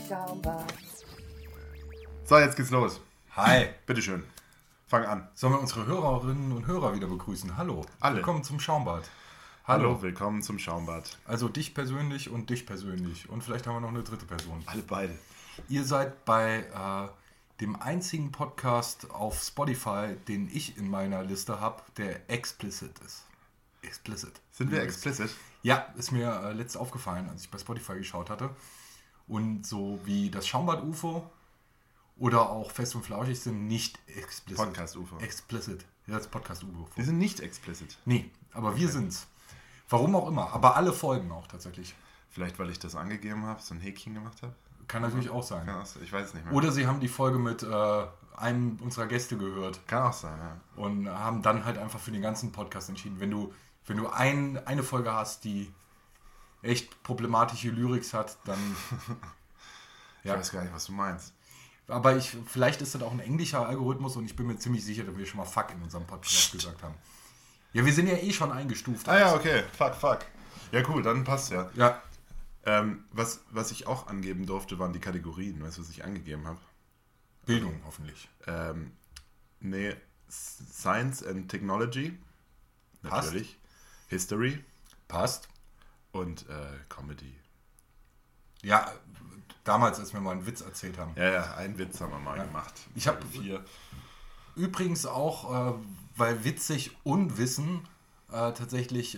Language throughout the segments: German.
Schaumbad. So, jetzt geht's los. Hi. Bitteschön. Fang an. Sollen wir unsere Hörerinnen und Hörer wieder begrüßen? Hallo. Alle. Willkommen zum Schaumbad. Hallo, willkommen zum Schaumbad. Also dich persönlich und dich persönlich. Und vielleicht haben wir noch eine dritte Person. Alle beide. Ihr seid bei dem einzigen Podcast auf Spotify, den ich in meiner Liste habe, der explicit ist. Explicit. Sind wir explicit? Ja, ist mir letzt aufgefallen, als ich bei Spotify geschaut hatte. Und so wie das Schaumbad-UFO oder auch Fest und Flauschig sind nicht explicit. Podcast-UFO. Explicit. Ja, das Podcast-UFO. Die sind nicht explicit. Nee, aber wir sind's. Warum auch immer. Aber alle Folgen auch tatsächlich. Vielleicht, weil ich das angegeben habe, so ein Häkchen gemacht habe. Kann natürlich auch sein. Kann auch sein. Ich weiß es nicht mehr. Oder sie haben die Folge mit einem unserer Gäste gehört Kann auch sein, ja. und haben dann halt einfach für den ganzen Podcast entschieden. Wenn du eine Folge hast, die echt problematische Lyrics hat, dann... Ich weiß gar nicht, was du meinst. Aber vielleicht ist das auch ein englischer Algorithmus und ich bin mir ziemlich sicher, dass wir schon mal Fuck in unserem Podcast gesagt haben. Ja, wir sind ja eh schon eingestuft. Ah ja, okay. Fuck. Ja, cool, dann passt ja. Ja. Was ich auch angeben durfte, waren die Kategorien. Weißt du, was ich angegeben habe? Bildung hoffentlich. Nee, Science and Technology. Passt. Natürlich. History Passt. und Comedy. Ja, damals, als wir mal einen Witz erzählt haben. Ja, einen Witz haben wir mal gemacht. Ich habe 4. übrigens auch, weil witzig und Wissen tatsächlich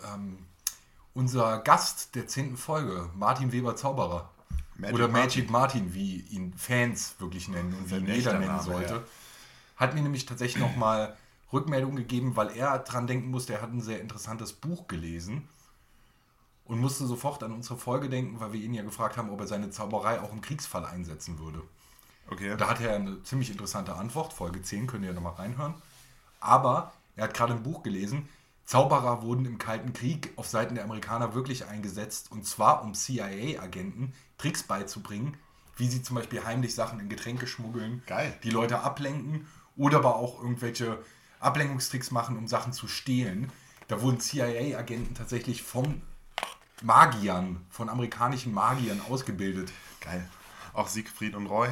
unser Gast der 10. Folge, Martin Weber Zauberer. Oder Magic Martin, wie ihn Fans wirklich nennen und wie ihn jeder nennen sollte. Ja. Hat mir nämlich tatsächlich nochmal Rückmeldung gegeben, weil er dran denken musste, er hat ein sehr interessantes Buch gelesen und musste sofort an unsere Folge denken, weil wir ihn ja gefragt haben, ob er seine Zauberei auch im Kriegsfall einsetzen würde. Okay. Da hat er eine ziemlich interessante Antwort, Folge 10, könnt ihr ja nochmal reinhören. Aber er hat gerade ein Buch gelesen, Zauberer wurden im Kalten Krieg auf Seiten der Amerikaner wirklich eingesetzt, und zwar um CIA-Agenten Tricks beizubringen, wie sie zum Beispiel heimlich Sachen in Getränke schmuggeln, Geil. die Leute ablenken oder aber auch irgendwelche Ablenkungstricks machen, um Sachen zu stehlen. Da wurden CIA-Agenten tatsächlich von Magiern, von amerikanischen Magiern ausgebildet. Geil. Auch Siegfried und Roy.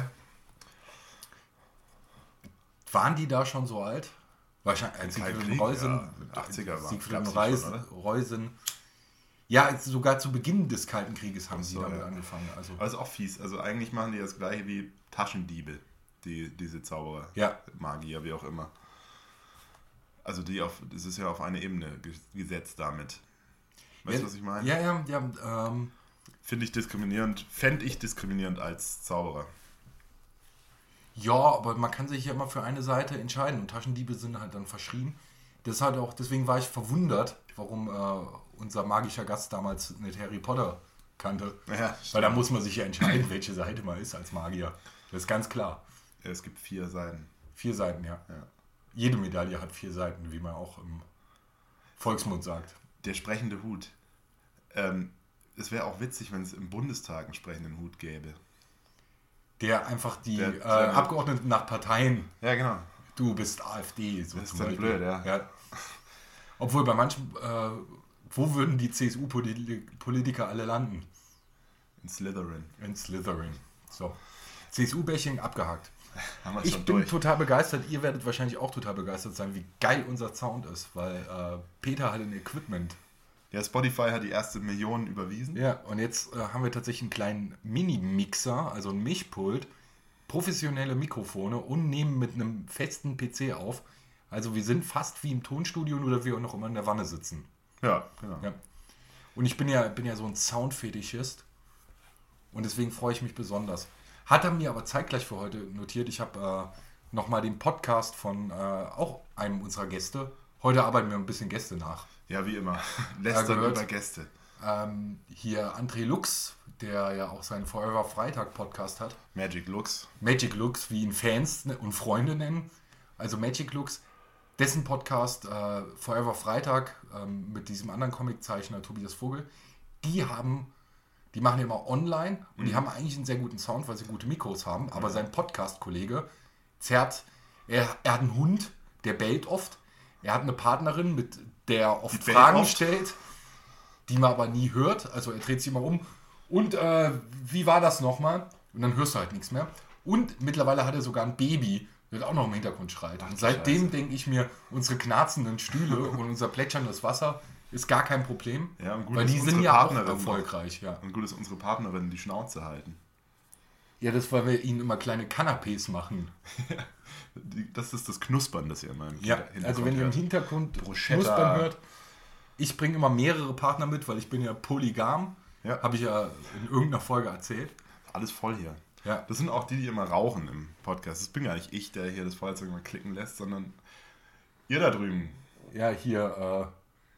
Waren die da schon so alt? Wahrscheinlich. Siegfried und Roy sind, ja, 80er waren. Siegfried und Gab's die schon, Roy sind. Ja, sogar zu Beginn des Kalten Krieges haben sie so, damit ja. angefangen. Also, Also auch fies. Also eigentlich machen die das gleiche wie Taschendiebe, diese Zauberer. Ja. Magier, wie auch immer. Also das ist ja auf eine Ebene gesetzt damit. Weißt du, was ich meine? Ja. Fände ich diskriminierend als Zauberer. Ja, aber man kann sich ja immer für eine Seite entscheiden und Taschendiebe sind halt dann verschrien. Das hat auch, deswegen war ich verwundert, warum unser magischer Gast damals nicht Harry Potter kannte. Ja, Weil da muss man sich ja entscheiden, welche Seite man ist als Magier. Das ist ganz klar. Ja, es gibt 4 Seiten. 4 Seiten, ja. Jede Medaille hat 4 Seiten, wie man auch im Volksmund sagt. Der sprechende Hut. Es wäre auch witzig, wenn es im Bundestag einen sprechenden Hut gäbe. Der einfach die Der Abgeordneten nach Parteien, Ja, genau. du bist AfD, so Das zum ist dann Beispiel. blöd, ja. Obwohl bei manchen, wo würden die CSU-Politiker alle landen? In Slytherin. In Slytherin. So. CSU-Bashing abgehakt. Haben wir Ich schon bin durch. total begeistert, ihr werdet wahrscheinlich auch total begeistert sein, wie geil unser Sound ist, weil Peter hat ein Equipment. Ja, Spotify hat die erste Million überwiesen. Ja, und jetzt haben wir tatsächlich einen kleinen Mini-Mixer, also ein Mischpult, professionelle Mikrofone und nehmen mit einem festen PC auf. Also wir sind fast wie im Tonstudio, nur dass wir noch immer in der Wanne sitzen. Ja, genau. Ja. Und ich bin ja so ein Soundfetischist und deswegen freue ich mich besonders. Hat er mir aber zeitgleich für heute notiert, ich habe nochmal den Podcast von auch einem unserer Gäste. Heute arbeiten wir ein bisschen Gäste nach. Ja, wie immer. Lästern gehört. über Gäste. Hier André Lux, der ja auch seinen Forever Freitag Podcast hat. Magic Lux. Magic Lux, wie ihn Fans und Freunde nennen. Also Magic Lux, dessen Podcast Forever Freitag mit diesem anderen Comiczeichner Tobias Vogel, die machen ja immer online und die haben eigentlich einen sehr guten Sound, weil sie gute Mikros haben, aber sein Podcast-Kollege er hat einen Hund, der bellt oft, er hat eine Partnerin, mit der er oft Fragen stellt, die man aber nie hört, also er dreht sich immer um. Und wie war das nochmal? Und dann hörst du halt nichts mehr. Und mittlerweile hat er sogar ein Baby, das auch noch im Hintergrund schreit. Und seitdem denke ich mir, unsere knarzenden Stühle und unser plätscherndes Wasser ist gar kein Problem. Ja, und gut, weil die sind ja auch erfolgreich. Ja. Und gut, dass unsere Partnerinnen die Schnauze halten. Ja, das, weil wir ihnen immer kleine Canapés machen. Das ist das Knuspern, das ihr immer im Hintergrund also wenn ihr im Hintergrund Bruschetta. Knuspern hört. Ich bringe immer mehrere Partner mit, weil ich bin ja polygam. Ja. Habe ich ja in irgendeiner Folge erzählt. Alles voll hier. Ja. Das sind auch die immer rauchen im Podcast. Das bin gar nicht ich, der hier das Feuerzeug mal klicken lässt, sondern ihr da drüben. Ja, hier,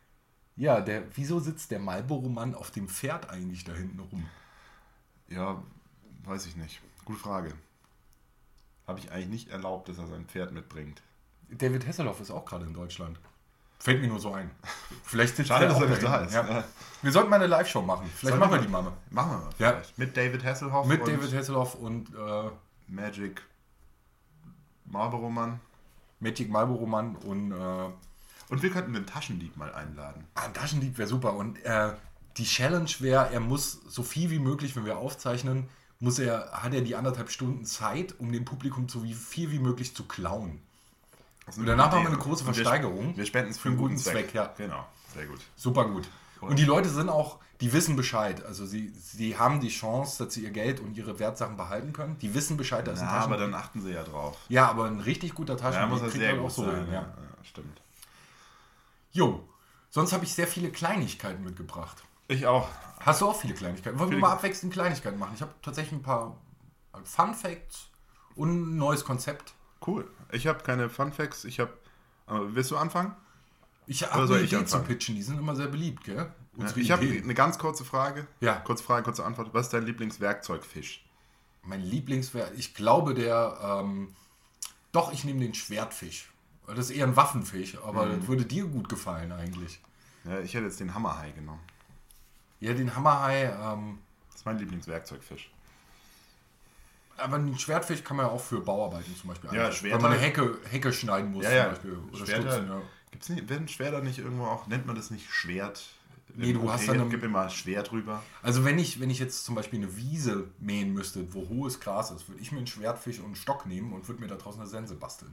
wieso sitzt der Marlboro-Mann auf dem Pferd eigentlich da hinten rum? Ja, weiß ich nicht. Gute Frage. Habe ich eigentlich nicht erlaubt, dass er sein Pferd mitbringt. David Hasselhoff ist auch gerade in Deutschland. Fällt mir nur so ein. Vielleicht sitzt Schade, er dass auch er nicht da da ist. Ja. Wir sollten mal eine Live-Show machen. Vielleicht machen wir die mal. Machen wir mal. Ja. Mit David Hasselhoff. Mit David Hasselhoff und Magic Marlboro-Mann. Magic Marlboro-Mann und wir könnten den Taschendieb mal einladen. Ein Taschendieb wäre super. Und die Challenge wäre, er muss so viel wie möglich, wenn wir aufzeichnen, hat er die 1,5 Stunden Zeit, um dem Publikum so viel wie möglich zu klauen. Und danach machen wir eine große Versteigerung. Wir spenden es für einen guten Zweck. Ja. Genau, sehr gut. Super gut. Und die Leute sind auch, die wissen Bescheid. Also sie haben die Chance, dass sie ihr Geld und ihre Wertsachen behalten können. Die wissen Bescheid, da ist ein Taschendieb. Aber dann achten sie ja drauf. Ja, aber ein richtig guter Taschendieb muss sehr man gut auch so sein. hin. Ja, stimmt. Jo, sonst habe ich sehr viele Kleinigkeiten mitgebracht. Ich auch. Hast du auch viele Kleinigkeiten? Wollen wir mal abwechselnd Kleinigkeiten machen? Ich habe tatsächlich ein paar Fun Facts und ein neues Konzept. Cool. Ich habe keine Fun Facts. Willst du anfangen? Ich habe eine Idee zu pitchen. Die sind immer sehr beliebt, gell? Ich habe eine ganz kurze Frage. Ja. Kurze Frage, kurze Antwort. Was ist dein Lieblingswerkzeugfisch? Mein Lieblingswerkzeug, ich glaube ich nehme den Schwertfisch. Das ist eher ein Waffenfisch, aber das würde dir gut gefallen eigentlich. Ja, ich hätte jetzt den Hammerhai genommen. Ja, den Hammerhai. Das ist mein Lieblingswerkzeugfisch. Aber einen Schwertfisch kann man ja auch für Bauarbeiten zum Beispiel einsetzen. Wenn man eine Hecke schneiden muss zum Beispiel. Oder Schwerter, gibt's nicht, werden Schwerter nicht irgendwo auch, nennt man das nicht Schwert? Nee, du hast dann gib immer Schwert drüber. Also wenn ich jetzt zum Beispiel eine Wiese mähen müsste, wo hohes Gras ist, würde ich mir einen Schwertfisch und einen Stock nehmen und würde mir da draußen eine Sense basteln.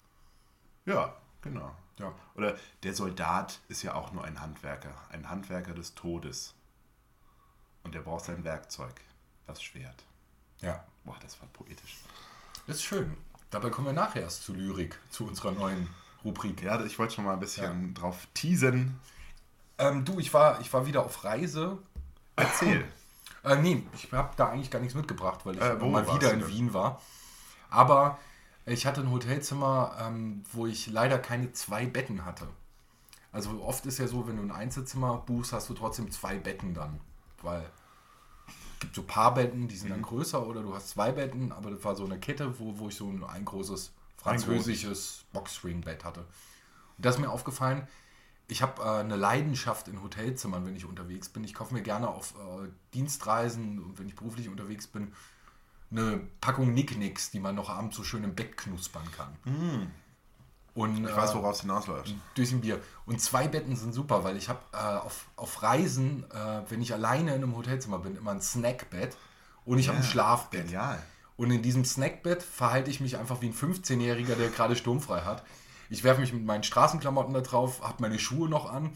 Ja, genau. Ja. Oder der Soldat ist ja auch nur ein Handwerker des Todes. Und der braucht sein Werkzeug, das Schwert. Ja. Boah, das war poetisch. Das ist schön. Dabei kommen wir nachher erst zu Lyrik, zu unserer neuen Rubrik. Ja, ich wollte schon mal ein bisschen drauf teasen. Ich war wieder auf Reise. Erzähl. Nee, ich habe da eigentlich gar nichts mitgebracht, weil ich mal wieder in Wien war. Aber ich hatte ein Hotelzimmer, wo ich leider keine 2 Betten hatte. Also oft ist ja so, wenn du ein Einzelzimmer buchst, hast du trotzdem 2 Betten dann. Weil es gibt so Paarbetten, die sind dann größer, oder du hast 2 Betten, aber das war so eine Kette, wo ich so ein großes französisches Boxspringbett hatte. Und das ist mir aufgefallen. Ich habe eine Leidenschaft in Hotelzimmern, wenn ich unterwegs bin. Ich kaufe mir gerne auf Dienstreisen und wenn ich beruflich unterwegs bin, eine Packung Nicknicks, die man noch abends so schön im Bett knuspern kann. Und, ich weiß, worauf es hinausläuft. Durch ein Bier. Und 2 Betten sind super, weil ich habe auf Reisen, wenn ich alleine in einem Hotelzimmer bin, immer ein Snackbett und ich habe ein Schlafbett. Genial. Und in diesem Snackbett verhalte ich mich einfach wie ein 15-Jähriger, der gerade sturmfrei hat. Ich werfe mich mit meinen Straßenklamotten da drauf, habe meine Schuhe noch an.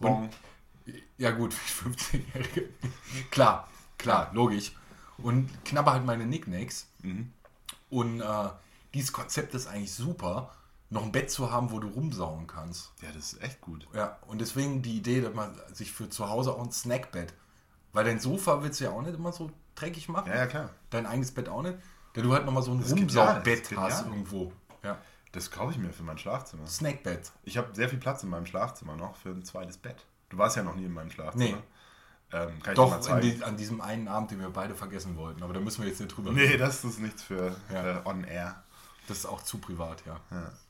Ja gut, 15-Jährige. Klar, logisch. Und knabber halt meine Knickknacks. Und dieses Konzept ist eigentlich super, noch ein Bett zu haben, wo du rumsauen kannst. Ja, das ist echt gut. Ja, und deswegen die Idee, dass man sich für zu Hause auch ein Snackbett, weil dein Sofa willst du ja auch nicht immer so dreckig machen. Ja, klar. Dein eigenes Bett auch nicht. Da du halt nochmal so ein Rumsaubett hast irgendwo. Ja. Das kaufe ich mir für mein Schlafzimmer. Snackbett. Ich habe sehr viel Platz in meinem Schlafzimmer noch für ein zweites Bett. Du warst ja noch nie in meinem Schlafzimmer. Nee. Kann ich Doch, dir mal zeigen. an diesem einen Abend, den wir beide vergessen wollten. Aber da müssen wir jetzt nicht drüber reden. Nee, das ist nichts für on air. Das ist auch zu privat, ja.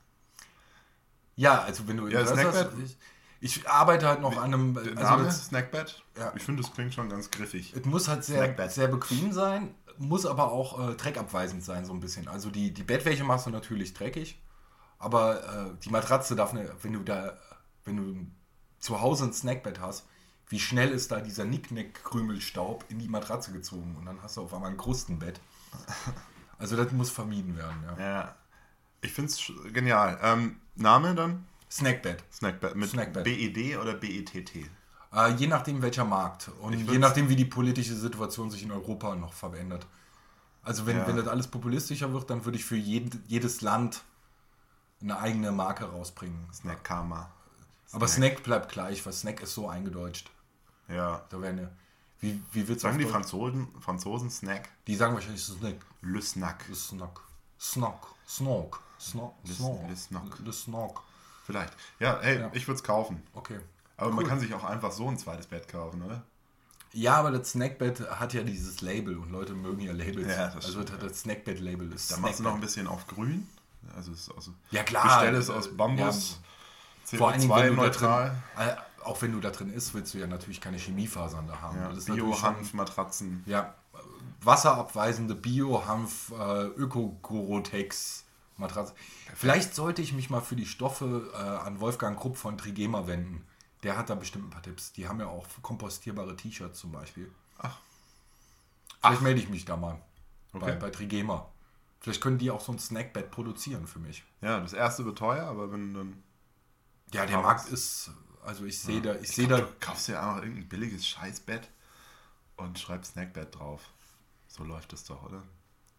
Ja, also wenn du Snackbett. Ich arbeite halt noch an einem... Name, Snackbett? Ja. Ich finde, das klingt schon ganz griffig. Es muss halt sehr bequem sein, muss aber auch dreckabweisend sein, so ein bisschen. Also die Bettwäsche machst du natürlich dreckig, aber die Matratze darf, wenn du zu Hause ein Snackbett hast, wie schnell ist da dieser Nicknack-Krümelstaub in die Matratze gezogen und dann hast du auf einmal ein Krustenbett. Also das muss vermieden werden, ja. Ja. Ich finde es genial. Name dann? Snackbed. Snackbed. Mit Snackbed. BED oder BETT? Je nachdem welcher Markt und je nachdem wie die politische Situation sich in Europa noch verändert. Also wenn das alles populistischer wird, dann würde ich für jedes Land eine eigene Marke rausbringen. Snack Karma. Aber Snack bleibt gleich, weil Snack ist so eingedeutscht. Ja. Da werden wie wird's Sagen die auf Deutsch? Franzosen Snack? Die sagen wahrscheinlich Snack. Le Snack. Snack. Snack. Snack. Snack. Le Snack. Le Snack. Vielleicht. Ja, hey, Ja. ich würde es kaufen. Okay. Aber man Cool. kann sich auch einfach so ein zweites Bett kaufen, oder? Ja, aber das Snackbed hat ja dieses Label und Leute mögen ja Labels. Ja, das also stimmt, das Snackbed-Label ist Da machst du noch ein Snackbed. bisschen auf grün. Also es ist aus Ja klar. Gestell ist aus Bambus. Vor allen Dingen, wenn du da CO2-neutral. drin, auch wenn du da drin isst, willst du ja natürlich keine Chemiefasern da haben. Ja, Das ist natürlich schon- Bio-Hanf-Matratzen. Ja, wasserabweisende Bio-Hanf, Öko-Gorotex Matratze. Vielleicht sollte ich mich mal für die Stoffe an Wolfgang Krupp von Trigema wenden. Der hat da bestimmt ein paar Tipps. Die haben ja auch kompostierbare T-Shirts zum Beispiel. Ach. Vielleicht melde ich mich da mal Okay. bei Trigema. Vielleicht können die auch so ein Snackbed produzieren für mich. Ja, das erste wird teuer, aber wenn dann... Ja, der Aber Markt was- ist, also ich sehe da, Du kaufst dir einfach irgendein billiges Scheißbett und schreibst Snackbett drauf. So läuft es doch, oder?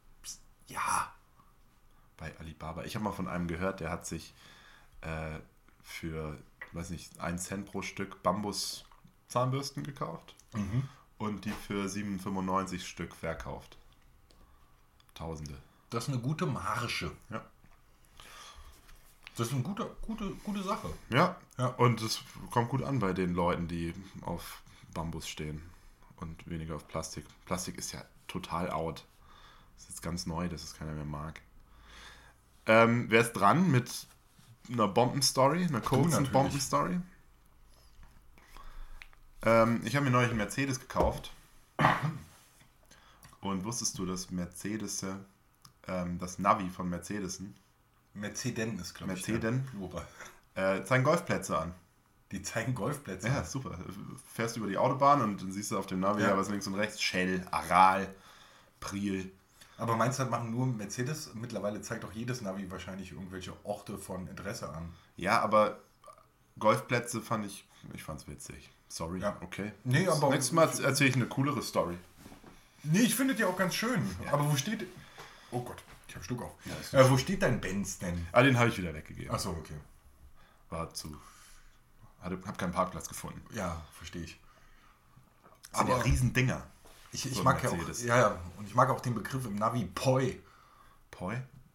ja, Bei Alibaba. Ich habe mal von einem gehört, der hat sich für, weiß nicht, 1 Cent pro Stück Bambus-Zahnbürsten gekauft und die für 7,95 Stück verkauft. Tausende. das ist eine gute Marge. Ja. Das ist eine gute Sache. Ja. Ja. Und es kommt gut an bei den Leuten, die auf Bambus stehen und weniger auf Plastik. Plastik ist ja total out. Das ist jetzt ganz neu, dass es keiner mehr mag. Wer ist dran mit einer Bombenstory, einer kurzen natürlich. Bombenstory? Ich habe mir neulich einen Mercedes gekauft. Und wusstest du, dass Mercedes, das Navi von Mercedesen, Mercedes ist, glaube ich. Mercedes? der Plural. zeigen Golfplätze an. Die zeigen Golfplätze. Ja, super. Fährst über die Autobahn und dann siehst du auf dem Navi, Ja. ja, was links und rechts, Shell, Aral, Priel. Aber meinst du, das machen nur Mercedes? Mittlerweile zeigt auch jedes Navi wahrscheinlich irgendwelche Orte von Interesse an. Ja, aber Golfplätze fand's witzig. Sorry, Ja. okay. Nee, aber- Nächstes Mal erzähle ich eine coolere Story. Nee, ich finde die auch ganz schön. Aber wo steht... Oh Gott, ich habe Schluck auf. Wo steht dein Benz denn? Ah, den habe ich wieder weggegeben. Achso, okay. War zu... Hab keinen Parkplatz gefunden. Ja, verstehe ich. Das sind ja Aber- Riesendinger. Ich So ein mag ja Mercedes. auch... Ja, und ich mag auch den Begriff im Navi POI. Poi?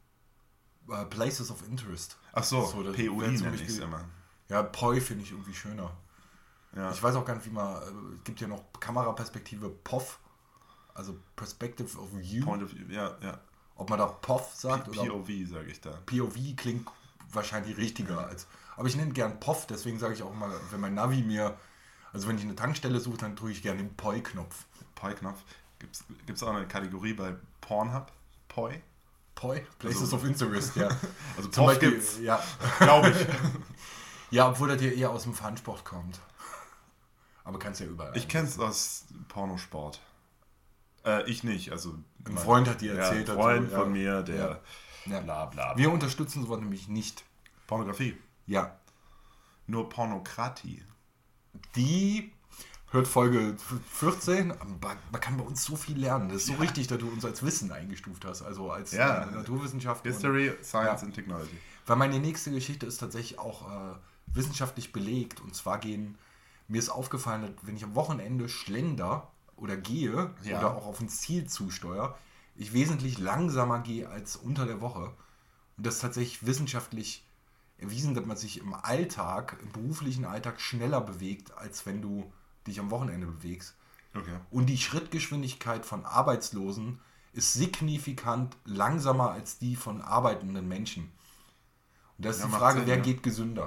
Places of Interest. Ach so, So, das POI wäre zum nenne ich es Beispiel- immer. Ja, POI finde ich irgendwie schöner. Ja. Ich weiß auch gar nicht, wie man... Es gibt ja noch Kameraperspektive POV. Also Perspective of View. Point of View, ja. Ob man da POV sagt oder POV sage ich da. POV klingt wahrscheinlich richtiger als. Aber ich nenne gern POV, deswegen sage ich auch immer, wenn mein Navi mir. Also wenn ich eine Tankstelle suche, dann drücke ich gerne den POI-Knopf. Poi-Knopf. Gibt's auch eine Kategorie bei Pornhub? Poi? POI? Places Also- of Interest, ja. Also Zum POV Beispiel, gibt's, ja. glaube ich. Ja, obwohl das hier eher aus dem Fun-Sport kommt. Aber kannst ja überall. Ich kenne es aus Pornosport. Ich nicht, also... Ein Freund hat dir erzählt ein dazu, Freund ja. von mir, der... Ja. Bla bla. Wir unterstützen sowas nämlich nicht. Pornografie. Ja. Nur Pornokratie. Die hört Folge 14. Man kann bei uns so viel lernen. Das ist so richtig, dass du uns als Wissen eingestuft hast. Also als Ja. Naturwissenschaftler. History, Science Ja. and Technology. Weil meine nächste Geschichte ist tatsächlich auch wissenschaftlich belegt. Und zwar mir ist aufgefallen, dass wenn ich am Wochenende schlender oder gehe Ja. oder auch auf ein Ziel zusteuere, ich wesentlich langsamer gehe als unter der Woche. Und das ist tatsächlich wissenschaftlich erwiesen, dass man sich im Alltag, im beruflichen Alltag schneller bewegt, als wenn du dich am Wochenende bewegst. Okay. Und die Schrittgeschwindigkeit von Arbeitslosen ist signifikant langsamer als die von arbeitenden Menschen. Und das ist Ja, die macht Frage, Sinn, wer ja. geht gesünder?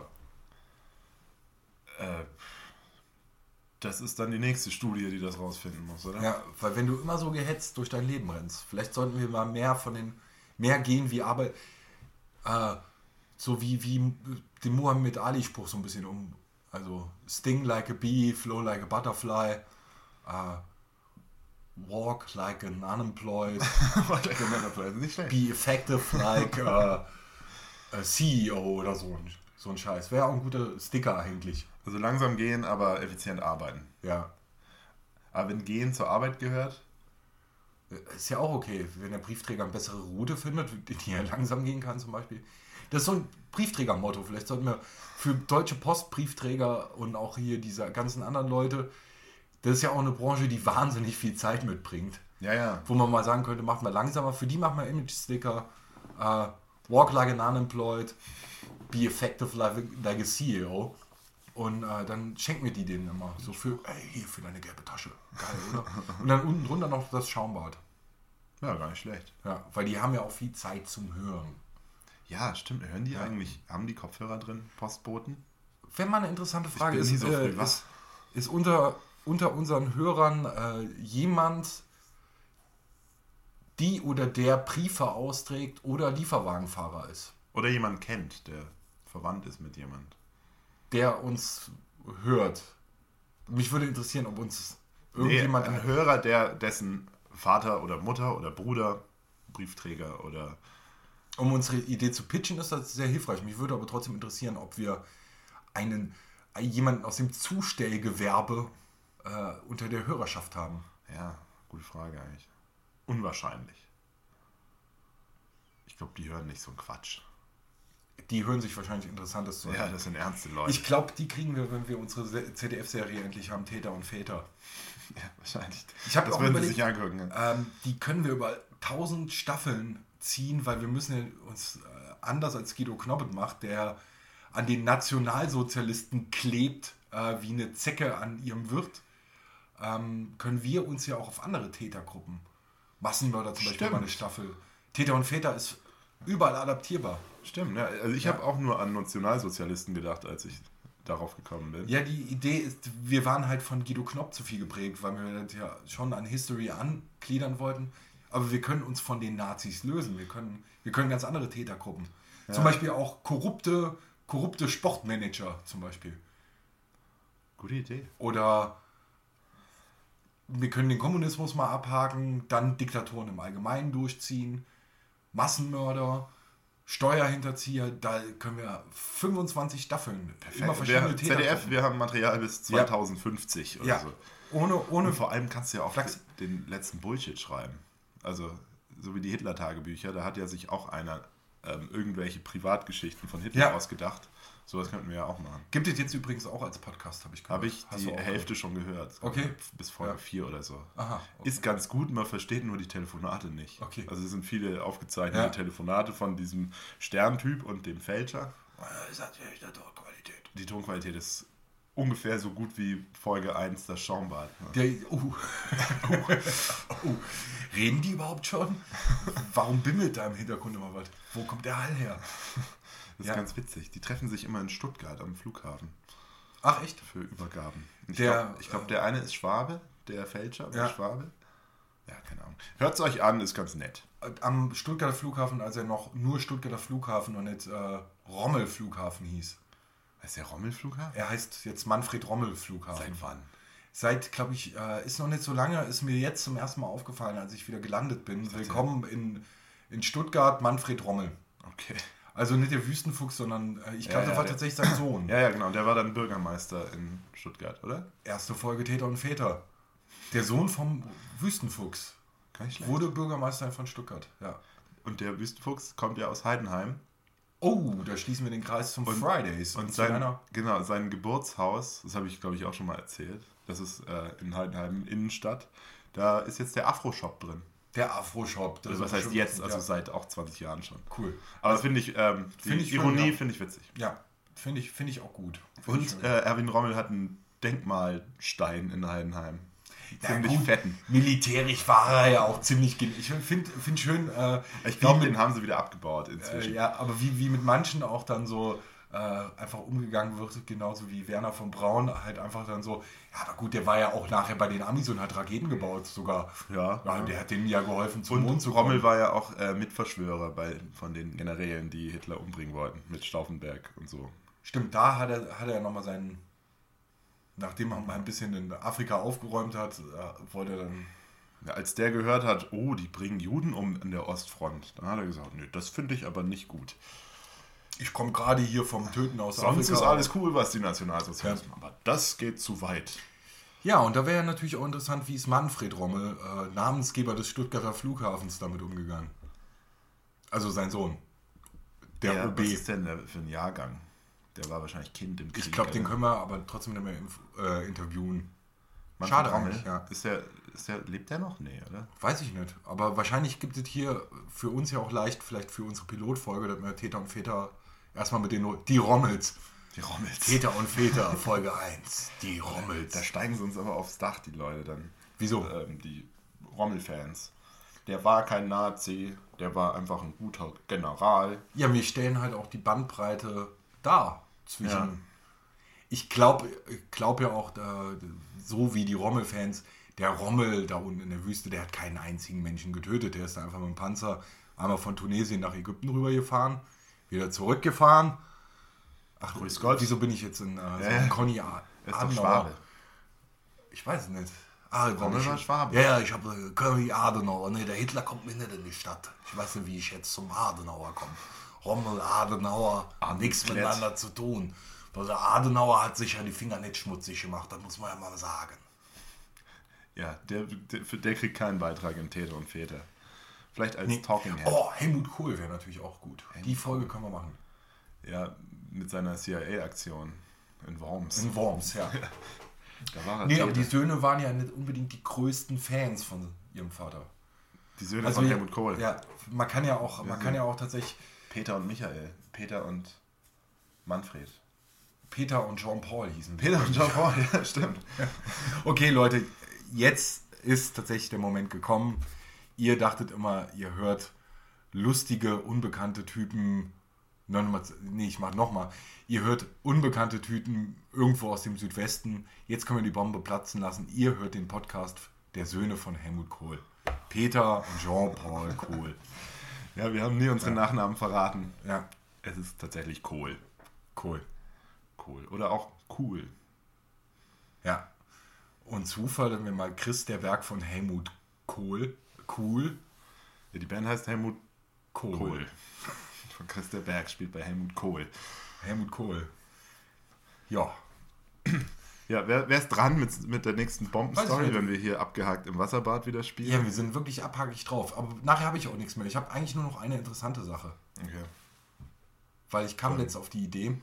Das ist dann die nächste Studie, die das rausfinden muss, oder? Ja, weil wenn du immer so gehetzt durch dein Leben rennst, vielleicht sollten wir mal mehr gehen wie so wie den Muhammad Ali-Spruch so ein bisschen Also sting like a bee, flow like a butterfly, walk like an unemployed, Nicht schlecht. be effective like a CEO oder so ein Scheiß. Wäre auch ein guter Sticker eigentlich. Also langsam gehen, aber effizient arbeiten. Ja. Aber wenn Gehen zur Arbeit gehört, Ist ja auch okay, wenn der Briefträger eine bessere Route findet, die er langsam gehen kann zum Beispiel. Das ist so ein Briefträgermotto. Vielleicht sollten wir für Deutsche Post Briefträger und auch hier diese ganzen anderen Leute, das ist ja auch eine Branche, die wahnsinnig viel Zeit mitbringt. ja. Wo man mal sagen könnte, macht mal langsamer. Für die machen wir Image-Sticker. Walk like an unemployed. Be effective like a CEO. Und dann schenken wir die denen immer. So für, hier für deine gelbe Tasche. Geil, oder? Und dann unten drunter noch das Schaumbad. Ja, gar nicht schlecht. Ja, weil die haben ja auch viel Zeit zum Hören. Ja, stimmt. Hören die eigentlich, haben die Kopfhörer drin, Postboten? Wenn mal eine interessante Frage bin ist, nie so früh wach. ist unter unseren Hörern jemand, die oder der Briefe austrägt oder Lieferwagenfahrer ist, Oder jemand kennt, der verwandt ist mit jemand. der uns hört. Mich würde interessieren, ob uns Nee, irgendjemand... ein Hörer, dessen Vater oder Mutter oder Bruder Briefträger oder... Um unsere Idee zu pitchen, ist das sehr hilfreich. Mich würde aber trotzdem interessieren, ob wir jemanden aus dem Zustellgewerbe unter der Hörerschaft haben. Ja, gute Frage eigentlich. Unwahrscheinlich. Ich glaube, die hören nicht so einen Quatsch. Die hören sich wahrscheinlich Interessantes zu. Ja, das sind ernste Leute. Ich glaube, die kriegen wir, wenn wir unsere ZDF-Serie endlich haben, Täter und Väter. Ja, wahrscheinlich. Ich habe das auch würden überlegt, sie sich angucken. die können wir über 1000 Staffeln ziehen, weil wir müssen ja uns anders als Guido Knobbet macht, der an den Nationalsozialisten klebt wie eine Zecke an ihrem Wirt, können wir uns ja auch auf andere Tätergruppen. Massenmörder zum Beispiel, mal eine Staffel. Täter und Väter ist überall adaptierbar. Stimmt, ja. Also ich habe auch nur an Nationalsozialisten gedacht, als ich darauf gekommen bin. Ja, die Idee ist, wir waren halt von Guido Knopp zu viel geprägt, weil wir das ja schon an History angliedern wollten. Aber wir können uns von den Nazis lösen. Wir können ganz andere Tätergruppen. Ja. Zum Beispiel auch korrupte Sportmanager zum Beispiel. Gute Idee. Oder wir können den Kommunismus mal abhaken, dann Diktatoren im Allgemeinen durchziehen, Massenmörder, Steuerhinterzieher, da können wir 25 Staffeln, immer verschiedene ZDF, wir haben Material bis 2050 oder so. Ohne Und vor allem kannst du ja auch den letzten Bullshit schreiben. Also, so wie die Hitler-Tagebücher, da hat ja sich auch einer irgendwelche Privatgeschichten von Hitler ausgedacht. Sowas könnten wir ja auch machen. Gibt es jetzt übrigens auch als Podcast, habe ich gehört. Habe ich die Hälfte schon gehört. Okay. Bis Folge 4 oder so. Aha. Okay. Ist ganz gut, man versteht nur die Telefonate nicht. Okay. Also es sind viele aufgezeichnete Telefonate von diesem Sterntyp und dem Fälscher. Das ist natürlich eine Tonqualität. Die Tonqualität ist ungefähr so gut wie Folge 1, das Schaumbad. Reden die überhaupt schon? Warum bimmelt da im Hintergrund immer was? Wo kommt der Hall her? Das ist ganz witzig. Die treffen sich immer in Stuttgart am Flughafen. Ach, echt? Für Übergaben. Ich glaube, der eine ist Schwabe, der Fälscher ist Schwabe. Ja, keine Ahnung. Hört es euch an, ist ganz nett. Am Stuttgarter Flughafen, als er noch nur Stuttgarter Flughafen und nicht Rommel-Flughafen hieß. Heißt der Rommel-Flughafen? Er heißt jetzt Manfred-Rommel-Flughafen. Seit wann? Seit, glaube ich, ist noch nicht so lange, ist mir jetzt zum ersten Mal aufgefallen, als ich wieder gelandet bin. Willkommen in Stuttgart, Manfred Rommel. Okay. Also nicht der Wüstenfuchs, sondern ich glaube, das war tatsächlich sein Sohn. Ja, genau. Und der war dann Bürgermeister in Stuttgart, oder? Erste Folge Täter und Väter. Der Sohn vom Wüstenfuchs wurde Bürgermeister von Stuttgart. Ja. Und der Wüstenfuchs kommt ja aus Heidenheim. Oh, da schließen wir den Kreis zum Fridays. Und sein Geburtshaus, das habe ich, glaube ich, auch schon mal erzählt, das ist in Heidenheim Innenstadt, da ist jetzt der Afro-Shop drin. Der Afro-Shop. Also was heißt jetzt? Also seit auch 20 Jahren schon. Cool. Aber das finde ich, die Ironie finde ich witzig. Ja, finde ich auch gut. Und Erwin Rommel hat einen Denkmalstein in Heidenheim. Ziemlich fetten. Militärisch war er ja auch ziemlich... Ich finde schön... ich glaube, den haben sie wieder abgebaut inzwischen. Ja, aber wie mit manchen auch dann so einfach umgegangen wird, genauso wie Werner von Braun, halt einfach dann so, ja, aber gut, der war ja auch nachher bei den Amis und hat Raketen gebaut sogar. Ja. Der hat denen ja geholfen, zum Mond zu kommen. Rommel war ja auch Mitverschwörer von den Generälen, die Hitler umbringen wollten, mit Stauffenberg und so. Stimmt, da hat er nochmal seinen nachdem er mal ein bisschen in Afrika aufgeräumt hat, wollte er dann... Ja, als der gehört hat, oh, die bringen Juden um in der Ostfront, dann hat er gesagt, nee, das finde ich aber nicht gut. Ich komme gerade hier vom Töten aus Sonst Afrika. ist alles cool, was die Nationalsozialisten machen, aber das geht zu weit. Ja, und da wäre natürlich auch interessant, wie ist Manfred Rommel, Namensgeber des Stuttgarter Flughafens, damit umgegangen. Also sein Sohn, der OB. Was ist denn der für ein Jahrgang? Der war wahrscheinlich Kind im Krieg. Ich glaube, den können wir aber trotzdem nicht mehr interviewen. Manfred Schade Rommel, eigentlich, ja. Lebt der noch? Nee, oder? Weiß ich nicht. Aber wahrscheinlich gibt es hier für uns ja auch leicht, vielleicht für unsere Pilotfolge, dass wir Täter und Väter erstmal mit die Rommels. Die Rommels. Täter und Väter, Folge 1. Die Rommels. Da steigen sie uns aber aufs Dach, die Leute dann. Wieso? Die Rommel-Fans. Der war kein Nazi, der war einfach ein guter General. Ja, wir stellen halt auch die Bandbreite dar zwischen. Ja. Ich glaube ja auch, so wie die Rommel-Fans, der Rommel da unten in der Wüste, der hat keinen einzigen Menschen getötet. Der ist da einfach mit dem Panzer einmal von Tunesien nach Ägypten rübergefahren, wieder zurückgefahren. Ach, grüß Gott. Wieso bin ich jetzt in so Conny ist doch Schwabe. Ich weiß es nicht. Rommel war Schwabe. Ja, ich habe Conny Adenauer. Nee, der Hitler kommt mir nicht in die Stadt. Ich weiß nicht, wie ich jetzt zum Adenauer komme. Rommel, Adenauer, nichts miteinander zu tun. Weil der Adenauer hat sich ja die Finger nicht schmutzig gemacht, das muss man ja mal sagen. Ja, der kriegt keinen Beitrag in Täter und Väter. Vielleicht als Talking Head. Oh, Helmut Kohl wäre natürlich auch gut. Die Folge können wir machen. Ja, mit seiner CIA-Aktion in Worms. In Worms, ja. Da war er Nee, Täter. aber die Söhne waren ja nicht unbedingt die größten Fans von ihrem Vater. Die Söhne von Helmut Kohl. Ja, man kann ja auch tatsächlich... Peter und Michael. Peter und Manfred. Peter und Jean-Paul hießen. Peter und Jean-Paul, ja, stimmt. Okay, Leute, jetzt ist tatsächlich der Moment gekommen. Ihr dachtet immer, ihr hört lustige, unbekannte Typen. Ich mach nochmal. Ihr hört unbekannte Typen irgendwo aus dem Südwesten. Jetzt können wir die Bombe platzen lassen. Ihr hört den Podcast der Söhne von Helmut Kohl. Peter und Jean-Paul Kohl. Ja, wir haben nie unsere Nachnamen verraten. Ja. Es ist tatsächlich Kohl. Kohl. Oder auch Cool. Ja. Und Zufall, wenn wir mal Chris der Berg von Helmut Kohl. Cool. Ja, die Band heißt Helmut Kohl. Von Chris der Berg spielt bei Helmut Kohl. Helmut Kohl. Ja. Ja, wer ist dran mit der nächsten Bombenstory, Weiß ich wenn wir hier abgehakt im Wasserbad wieder spielen? Ja, wir sind wirklich abhakig drauf. Aber nachher habe ich auch nichts mehr. Ich habe eigentlich nur noch eine interessante Sache. Okay. Weil ich kam jetzt auf die Idee,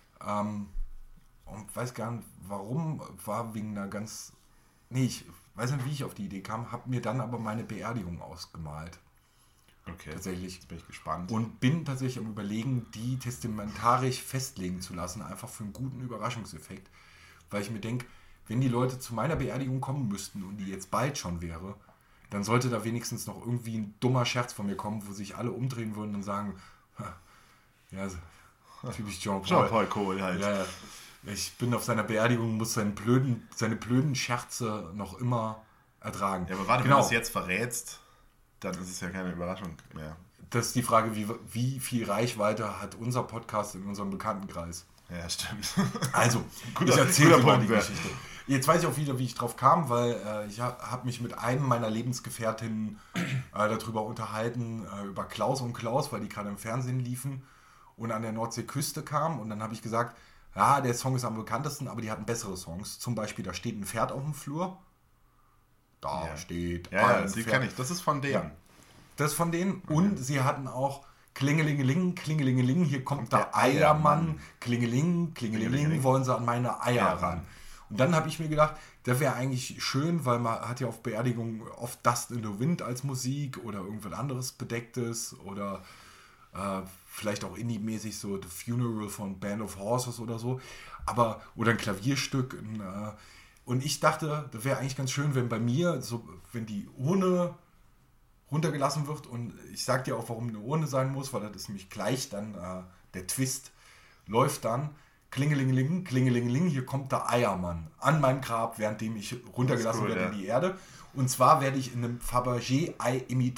und weiß gar nicht, warum, war wegen einer ganz... Nee, ich weiß nicht, wie ich auf die Idee kam, habe mir dann aber meine Beerdigung ausgemalt. Okay, tatsächlich. Jetzt bin ich gespannt. Und bin tatsächlich am Überlegen, die testamentarisch festlegen zu lassen, einfach für einen guten Überraschungseffekt. Weil ich mir denke, wenn die Leute zu meiner Beerdigung kommen müssten und die jetzt bald schon wäre, dann sollte da wenigstens noch irgendwie ein dummer Scherz von mir kommen, wo sich alle umdrehen würden und sagen, ja, typisch Jean-Paul Kohl halt. Ja, ich bin auf seiner Beerdigung, muss seine blöden Scherze noch immer ertragen. Ja, aber warte, genau. wenn du es jetzt verrätst, dann ist es ja keine Überraschung mehr. Das ist die Frage, wie viel Reichweite hat unser Podcast in unserem Bekanntenkreis? Ja, stimmt. Also, ich erzähle mal die Geschichte. Jetzt weiß ich auch wieder, wie ich drauf kam, weil ich habe mich mit einem meiner Lebensgefährtinnen darüber unterhalten, über Klaus und Klaus, weil die gerade im Fernsehen liefen und an der Nordseeküste kamen. Und dann habe ich gesagt, ja, der Song ist am bekanntesten, aber die hatten bessere Songs. Zum Beispiel, da steht ein Pferd auf dem Flur. Da steht ein die Pferd. kann ich. Das ist von denen. Ja, das ist von denen. Und sie hatten auch Klingelingeling, Klingelingeling, hier kommt der Eiermann. Klingeling, Klingelingeling, wollen sie an meine Eier ran. Und dann habe ich mir gedacht, das wäre eigentlich schön, weil man hat ja auf Beerdigungen oft Dust in the Wind als Musik oder irgendwas anderes Bedecktes oder vielleicht auch Indie-mäßig so The Funeral von Band of Horses oder so, oder ein Klavierstück. Und ich dachte, das wäre eigentlich ganz schön, wenn bei mir, so, wenn die Urne runtergelassen wird, und ich sag dir auch, warum eine Urne sein muss, weil das ist nämlich gleich dann der Twist, läuft dann Klingelingeling, Klingelingeling, hier kommt der Eiermann an meinem Grab, währenddem ich runtergelassen werde in die Erde. Und zwar werde ich in einem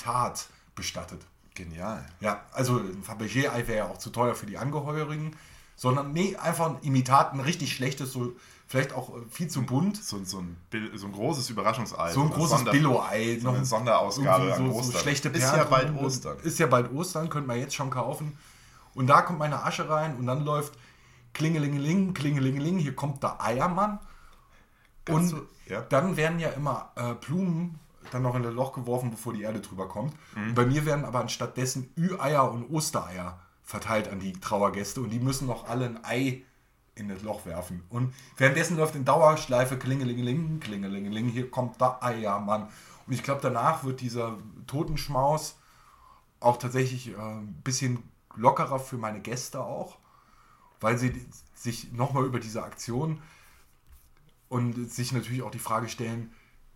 Fabergé-Ei-Imitat bestattet. Genial. Ja, also ein Fabergé-Ei wäre ja auch zu teuer für die Angehörigen. sondern nee, einfach ein Imitat, ein richtig schlechtes, so vielleicht auch viel zu bunt. So ein großes Überraschungsei. So ein großes Billo-Ei. So eine Sonderausgabe an so Ostern. schlechte Ist ja bald Ostern. Ist ja bald Ostern, könnte man jetzt schon kaufen. Und da kommt meine Asche rein und dann läuft Klingelingeling, Klingelingeling, hier kommt der Eiermann. Und dann werden ja immer Blumen dann noch in das Loch geworfen, bevor die Erde drüber kommt. Und bei mir werden aber anstattdessen Ü-Eier und Ostereier verteilt an die Trauergäste und die müssen noch alle ein Ei in das Loch werfen. Und währenddessen läuft in Dauerschleife Klingelingeling, Klingelingeling, hier kommt der Eiermann. Und ich glaube, danach wird dieser Totenschmaus auch tatsächlich ein bisschen lockerer für meine Gäste auch, weil sie sich nochmal über diese Aktion und sich natürlich auch die Frage stellen,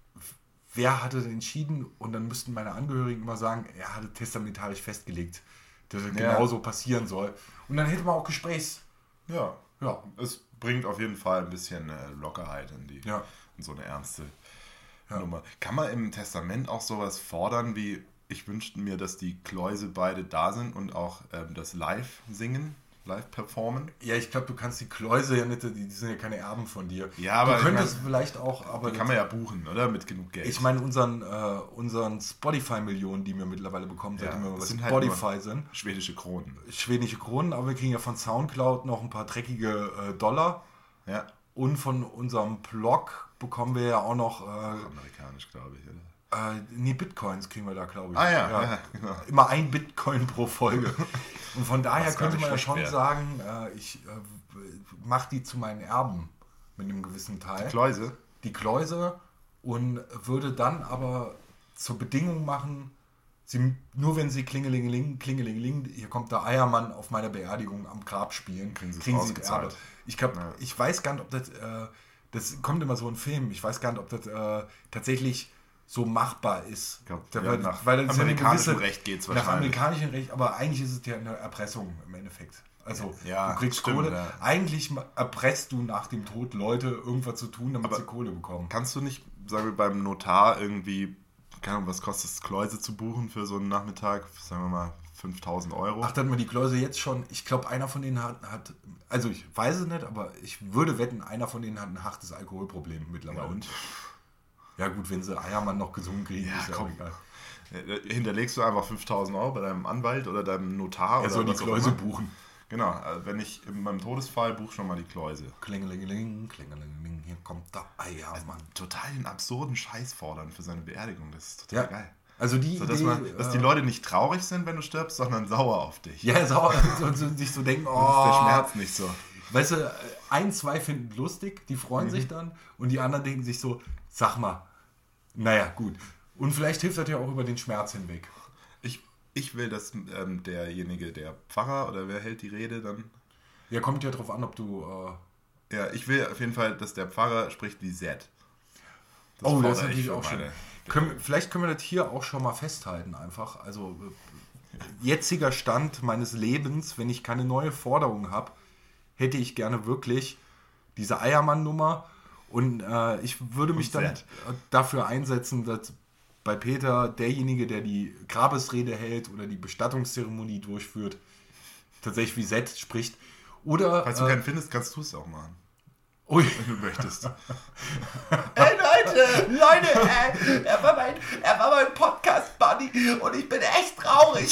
wer hatte denn entschieden? Und dann müssten meine Angehörigen immer sagen, er hatte testamentarisch festgelegt, dass es genauso passieren soll. Und dann hätte man auch Ja, es bringt auf jeden Fall ein bisschen Lockerheit in so eine ernste Nummer. Kann man im Testament auch sowas fordern wie, ich wünschte mir, dass die Kläuse beide da sind und auch das live singen, live performen? Ja, ich glaube, du kannst die Kläuse ja nicht, die sind ja keine Erben von dir. Ja, aber du könntest vielleicht auch, aber die kann man ja buchen, oder? Mit genug Geld. Ich meine, unseren Spotify-Millionen, die wir mittlerweile bekommen, seitdem wir bei Spotify sind. Schwedische Kronen. Schwedische Kronen, aber wir kriegen ja von Soundcloud noch ein paar dreckige Dollar. Ja. Und von unserem Blog bekommen wir ja auch noch... amerikanisch, glaube ich, oder? Nee, Bitcoins kriegen wir da, glaube ich. Ja, genau. Immer ein Bitcoin pro Folge. Und von daher könnte man ja schon sagen, ich mache die zu meinen Erben mit einem gewissen Teil. Die Kläuse und würde dann aber zur Bedingung machen, nur wenn sie Klingelingeling, Klingelingeling, hier kommt der Eiermann auf meiner Beerdigung am Grab spielen, kriegen sie Erbe. Ich glaube, ich weiß gar nicht, ob das kommt immer so in Filmen, ich weiß gar nicht, ob das tatsächlich so machbar ist. Weil das amerikanischem Recht geht es wahrscheinlich. Nach amerikanischem Recht, aber eigentlich ist es ja eine Erpressung im Endeffekt. Also du kriegst Kohle. Ja. Eigentlich erpresst du nach dem Tod Leute, irgendwas zu tun, damit sie Kohle bekommen. Kannst du nicht, sagen wir, beim Notar irgendwie, keine Ahnung, was kostet es, Kläuse zu buchen für so einen Nachmittag? Sagen wir mal 5.000 €. Ach, dann mal die Kläuse jetzt schon. Ich glaube, einer von denen hat, also ich weiß es nicht, aber ich würde wetten, einer von denen hat ein hartes Alkoholproblem mittlerweile. Ja, und? Ja gut, wenn sie Eiermann noch gesungen kriegen, ist ja auch egal. Hinterlegst du einfach 5.000 € bei deinem Anwalt oder deinem Notar? Er soll die Kläuse buchen. Genau, wenn ich in meinem Todesfall buche schon mal die Kläuse. Klingelingeling, Klingelingeling, hier kommt der Eiermann. Total den absurden Scheiß fordern für seine Beerdigung, das ist total geil. Also dass die Leute nicht traurig sind, wenn du stirbst, sondern sauer auf dich. Ja, sauer und sich so denken, das ist der Schmerz nicht so. Weißt du, 1, 2 finden lustig, die freuen sich dann und die anderen denken sich so, sag mal, naja, gut. Und vielleicht hilft das ja auch über den Schmerz hinweg. Ich will, dass derjenige, der Pfarrer oder wer hält die Rede dann? Ja, kommt ja drauf an, ob du... Ja, ich will auf jeden Fall, dass der Pfarrer spricht wie Zed. Das ist natürlich auch schön. Vielleicht können wir das hier auch schon mal festhalten einfach. Also jetziger Stand meines Lebens, wenn ich keine neue Forderung habe, hätte ich gerne wirklich diese Eiermann-Nummer und ich würde mich dann dafür einsetzen, dass bei Peter derjenige, der die Grabesrede hält oder die Bestattungszeremonie durchführt, tatsächlich wie Zed spricht. Oder, falls du keinen findest, kannst du es auch machen. Ui. Wenn du möchtest. Hey Leute, er war mein Podcast-Buddy und ich bin echt traurig.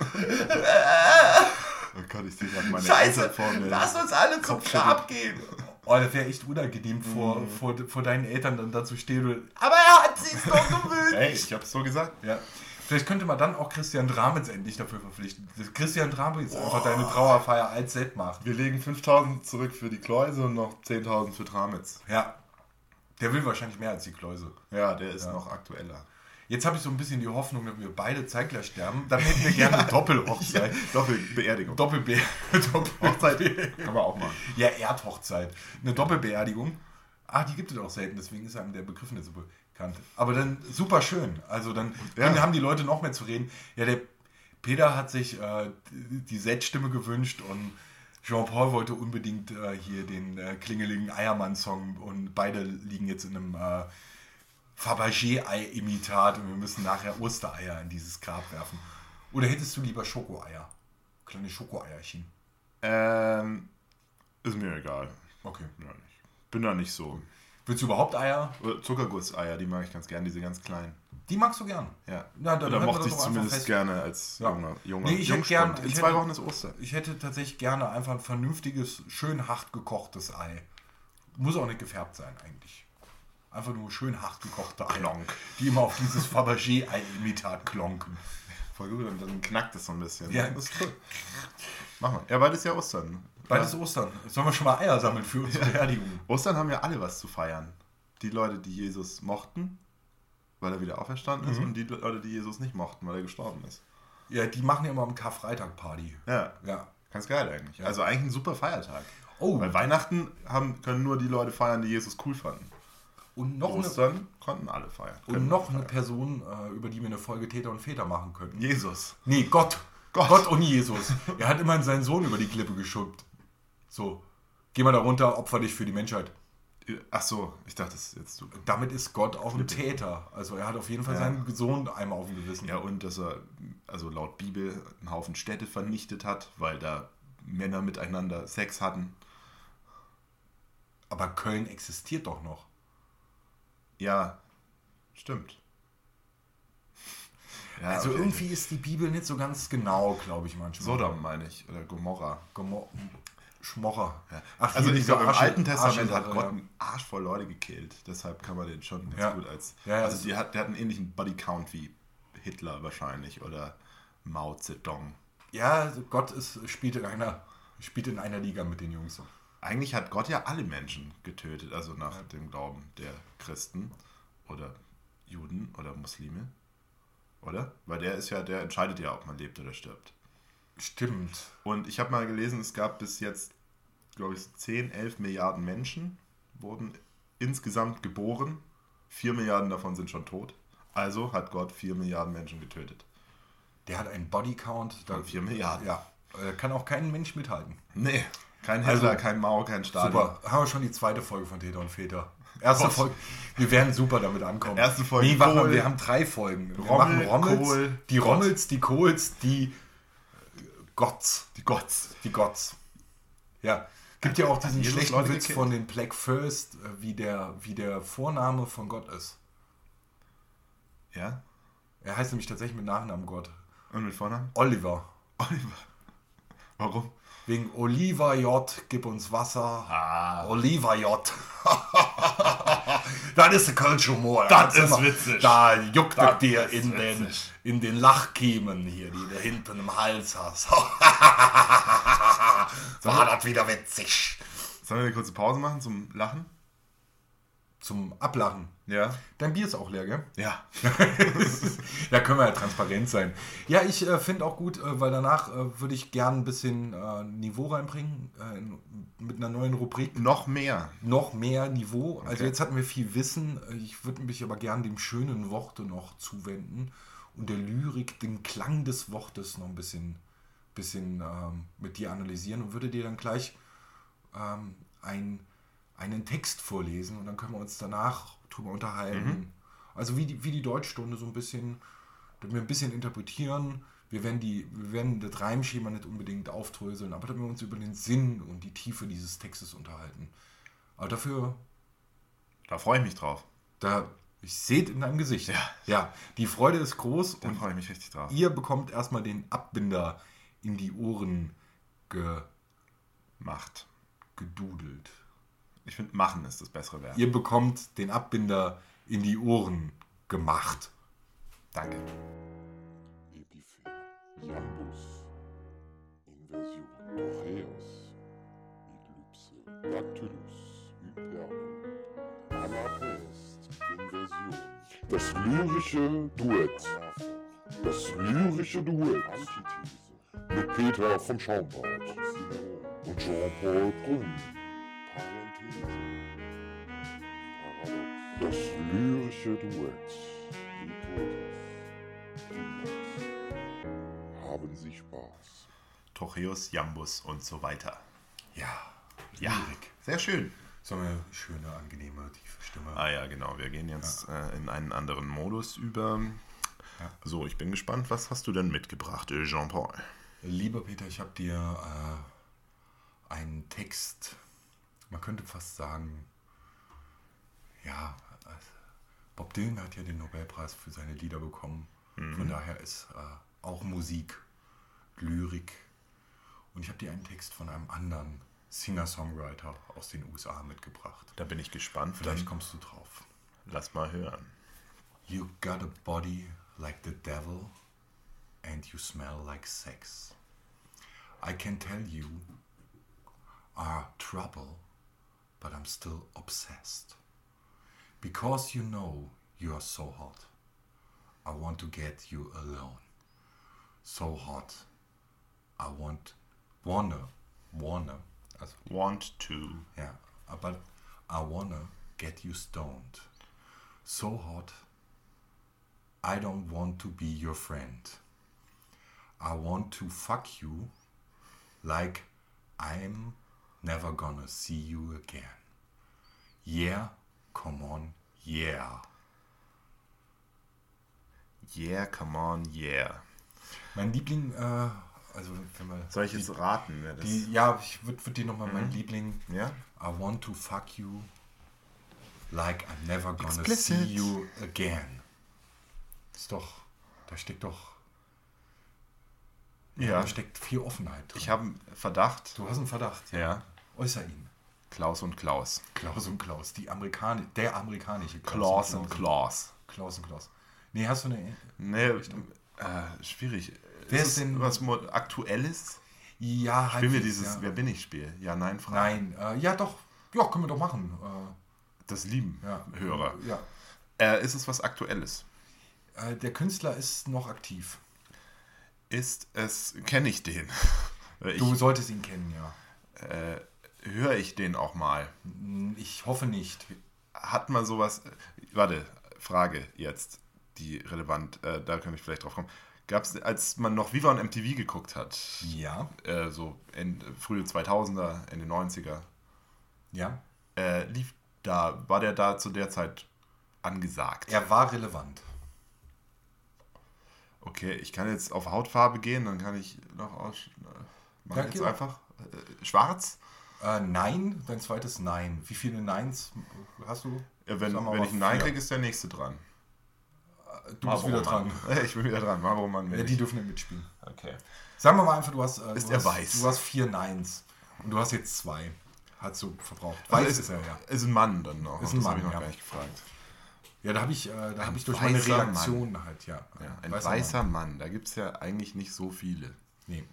Oh Gott, ich sehe gerade meine Scheiße, lass uns alle zum Grab gehen. Oh, das wäre echt unangenehm vor deinen Eltern dann dazu stehen. Aber er hat sich's doch gewünscht. Hey, ich hab's so gesagt. Ja. Vielleicht könnte man dann auch Christian Dramitz endlich dafür verpflichten. Christian Dramitz einfach deine Trauerfeier als Set macht. Wir legen 5.000 zurück für die Kläuse und noch 10.000 für Dramitz. Ja. Der will wahrscheinlich mehr als die Kläuse. Ja, der ist noch aktueller. Jetzt habe ich so ein bisschen die Hoffnung, dass wir beide zeitgleich sterben. Dann hätten wir gerne eine Doppelhochzeit. Doppelbeerdigung. Hochzeit kann man auch machen. Ja, Erdhochzeit. Eine Doppelbeerdigung. Die gibt es auch selten, deswegen ist einem der Begriff nicht so bekannt. Aber dann super schön. Also dann haben die Leute noch mehr zu reden. Ja, der Peter hat sich die Set-Stimme gewünscht und Jean-Paul wollte unbedingt hier den Klingeling-Eiermann-Song und beide liegen jetzt in einem Fabergé-Ei-Imitat und wir müssen nachher Ostereier in dieses Grab werfen. Oder hättest du lieber Schokoeier? Kleine Schokoeierchen. Ist mir egal. Okay. Ja, ich bin da nicht so. Willst du überhaupt Eier? Zuckergusseier, die mag ich ganz gern, diese ganz kleinen. Die magst du gern? Ja. Na, dann Oder halten wir mochte das ich doch einfach zumindest fest. gerne als junger Nee, ich hätte gern, In 2 Wochen ist Ostern. Ich hätte tatsächlich gerne einfach ein vernünftiges, schön hart gekochtes Ei. Muss auch nicht gefärbt sein eigentlich. Einfach nur schön hart gekochte Eier, Klonk. die immer auf dieses Fabergé-Ei-Imitat klonken. Voll gut, und dann knackt es so ein bisschen. Ja. Das ist cool. Machen wir. Ja, bald ist ja Ostern. Bald ist Ostern. Sollen wir schon mal Eier sammeln für unsere Beerdigung? Ostern haben ja alle was zu feiern. Die Leute, die Jesus mochten, weil er wieder auferstanden ist, und die Leute, die Jesus nicht mochten, weil er gestorben ist. Ja, die machen ja immer am Karfreitag Party. Ja, Ja. ganz geil eigentlich. Ja. Also eigentlich ein super Feiertag. Oh. Weil Weihnachten können nur die Leute feiern, die Jesus cool fanden. Und noch Ostern konnten alle feiern. eine, Person, über die wir eine Folge Täter und Väter machen könnten. Jesus. Nee, Gott. Gott. Gott und Jesus. Er hat immerhin seinen Sohn über die Klippe geschubbt. So, geh mal da runter, opfer dich für die Menschheit. Ach so, ich dachte, das ist jetzt du. Damit ist Gott auch ein Täter. Also er hat auf jeden Fall seinen Sohn einmal auf dem Gewissen. Ja, und dass er, also laut Bibel, einen Haufen Städte vernichtet hat, weil da Männer miteinander Sex hatten. Aber Köln existiert doch noch. Ja, stimmt. Ja, Also okay. irgendwie ist die Bibel nicht so ganz genau, glaube ich manchmal. Sodom meine ich, oder Gomorra. Schmocher. Ja. Ach, Also hier ich glaube, im diese Alten Testament Asche- hat Gott einen Arsch voll Leute gekillt. Deshalb kann man den schon ganz gut als... Ja, ja, also der hat einen ähnlichen Bodycount wie Hitler wahrscheinlich oder Mao Zedong. Ja, Gott spielt in einer Liga mit den Jungs. Eigentlich hat Gott ja alle Menschen getötet, also nach dem Glauben der Christen oder Juden oder Muslime, oder? Weil der entscheidet ja, ob man lebt oder stirbt. Stimmt. Und ich habe mal gelesen, es gab bis jetzt, glaube ich, 10, 11 Milliarden Menschen wurden insgesamt geboren. 4 Milliarden davon sind schon tot. Also hat Gott 4 Milliarden Menschen getötet. Der hat einen Bodycount. Von 4 Milliarden. Ja, kann auch kein Mensch mithalten. Nee, kein Hitler, kein Mao, kein Stalin. Super, haben wir schon die zweite Folge von Täter und Väter. Erste Folge, wir werden super damit ankommen. Erste Folge Nee, warte mal, Kohl. wir haben 3 Folgen. Wir Rommel, machen Rommels, Kohl, die Gott. Rommels, die Kohls, die Gotts. Die Gotts. Die Gotts. Ja. Gibt ja auch diesen Jesus schlechten Leute Witz gekillt. von den Black First, wie der Vorname von Gott ist. Ja? Er heißt nämlich tatsächlich mit Nachnamen Gott. Und mit Vornamen? Oliver. Oliver. Warum? Wegen Oliver J. Gib uns Wasser. Oliver J. Das ist der Kölsche Humor. Das ist witzig. Da juckt Das es dir ist witzig. in den Lachkiemen hier, die du hinten im Hals hast. War das wieder witzig. Sollen wir eine kurze Pause machen zum Lachen? Zum Ablachen. Ja. Dein Bier ist auch leer, gell? Ja. Da können wir ja transparent sein. Ja, ich finde auch gut, weil danach würde ich gern ein bisschen Niveau reinbringen mit einer neuen Rubrik. Noch mehr. Noch mehr Niveau. Also Okay. jetzt hatten wir viel Wissen. Ich würde mich aber gern dem schönen Worte noch zuwenden und der Lyrik, den Klang des Wortes noch ein bisschen mit dir analysieren und würde dir dann gleich einen Text vorlesen und dann können wir uns danach drüber unterhalten. Also wie die Deutschstunde so ein bisschen, dass wir ein bisschen interpretieren. Wir werden das Reimschema nicht unbedingt aufdröseln, aber dass wir uns über den Sinn und die Tiefe dieses Textes unterhalten. Aber dafür, Da freue ich mich drauf. ich sehe es in deinem Gesicht. Ja, die Freude ist groß Da und freue ich mich richtig drauf. ihr bekommt erstmal den Abbinder in die Ohren Macht. gedudelt. Ich finde, machen ist das bessere Wert. Ihr bekommt den Abbinder in die Ohren gemacht. Danke. Epipher, Jambus, Inversion, Dorcheos, Eclipse, Dactylus, Hypernum, Anapest, Inversion, das lyrische Duett, das lyrische Duett Antithese, mit Peter von Schaumbart und Jean-Paul Brünn, Parenthese, Paradox, das lyrische Duett, Hypothesis, haben Sie Spaß. Torcheus, Jambus und so weiter. Ja, Ja, Lyrik. sehr schön. So eine schöne, angenehme, tiefe Stimme. Ah ja, genau. Wir gehen jetzt in einen anderen Modus über. Ja. So, ich bin gespannt. Was hast du denn mitgebracht, Jean-Paul? Lieber Peter, ich habe dir einen Text, man könnte fast sagen, ja, Bob Dylan hat ja den Nobelpreis für seine Lieder bekommen. Von daher ist auch Musik, Lyrik. Und ich habe dir einen Text von einem anderen Singer-Songwriter aus den USA mitgebracht. Da bin ich gespannt. Vielleicht kommst du drauf. Lass mal hören. You got a body like the devil and you smell like sex. I can tell you are trouble, but I'm still obsessed. Because you know you are so hot, I want to get you alone. So hot, I wanna, also, Want to. yeah, but I wanna get you stoned. So hot, I don't want to be your friend. I want to fuck you like I'm never gonna see you again. Yeah, come on, yeah. Yeah, come on, yeah. Mein Liebling, also wenn wir... Soll ich jetzt raten, wer das Ja, ich würd dir nochmal mein Liebling... Ja? I want to fuck you like I'm never gonna Explicit. see you again. Ist doch... Da steckt doch... Ja. Da steckt viel Offenheit drin. Ich habe einen Verdacht. Du hast einen Verdacht. Ja. Äußer ihn. Klaus und Klaus. Klaus und Klaus. Der amerikanische Klaus und Klaus. Klaus und Klaus. Nee, hast du eine... Nee, schwierig. Wer ist ist denn- was Aktuelles? Ja, Spielen wir halbwegs, dieses ja. Wer bin ich Spiel? Ja, nein, Fragen. Nein, ja doch. Ja, können wir doch machen. Das lieben Ja. Hörer. Ja. Ist es was Aktuelles? Der Künstler ist noch aktiv. Kenne ich den? Du solltest ihn kennen, ja. Höre ich den auch mal? Ich hoffe nicht. Hat man sowas, warte, Frage jetzt, die relevant, da könnte ich vielleicht drauf kommen. Gab es, als man noch Viva und MTV geguckt hat, Ja. so frühe 2000er, Ende 90er, Ja. war der da zu der Zeit angesagt? Er war relevant. Okay, ich kann jetzt auf Hautfarbe gehen, dann kann ich noch mach Ja, jetzt geh. einfach schwarz. Nein, dein zweites Nein. Wie viele Neins hast du? Ja, wenn Sagen wir ich mal einen Nein 4. kriege, ist der nächste dran. Du bist wieder dran. Ich bin wieder dran. Marlboro Mann. Ja, die dürfen nicht mitspielen. Okay. Sagen wir mal einfach, du hast, Ist du er hast, weiß? Du hast 4 Neins. Und du hast jetzt 2. Hast du verbraucht. Weiß Also ist er, ja. Ist ein Mann dann noch. Ist ein das Mann, habe ich noch ja. gar nicht gefragt. Ja, da habe ich durch meine weißer Reaktion halt, ja. Ja, ein weißer Mann. Da gibt es ja eigentlich nicht so viele. Nee.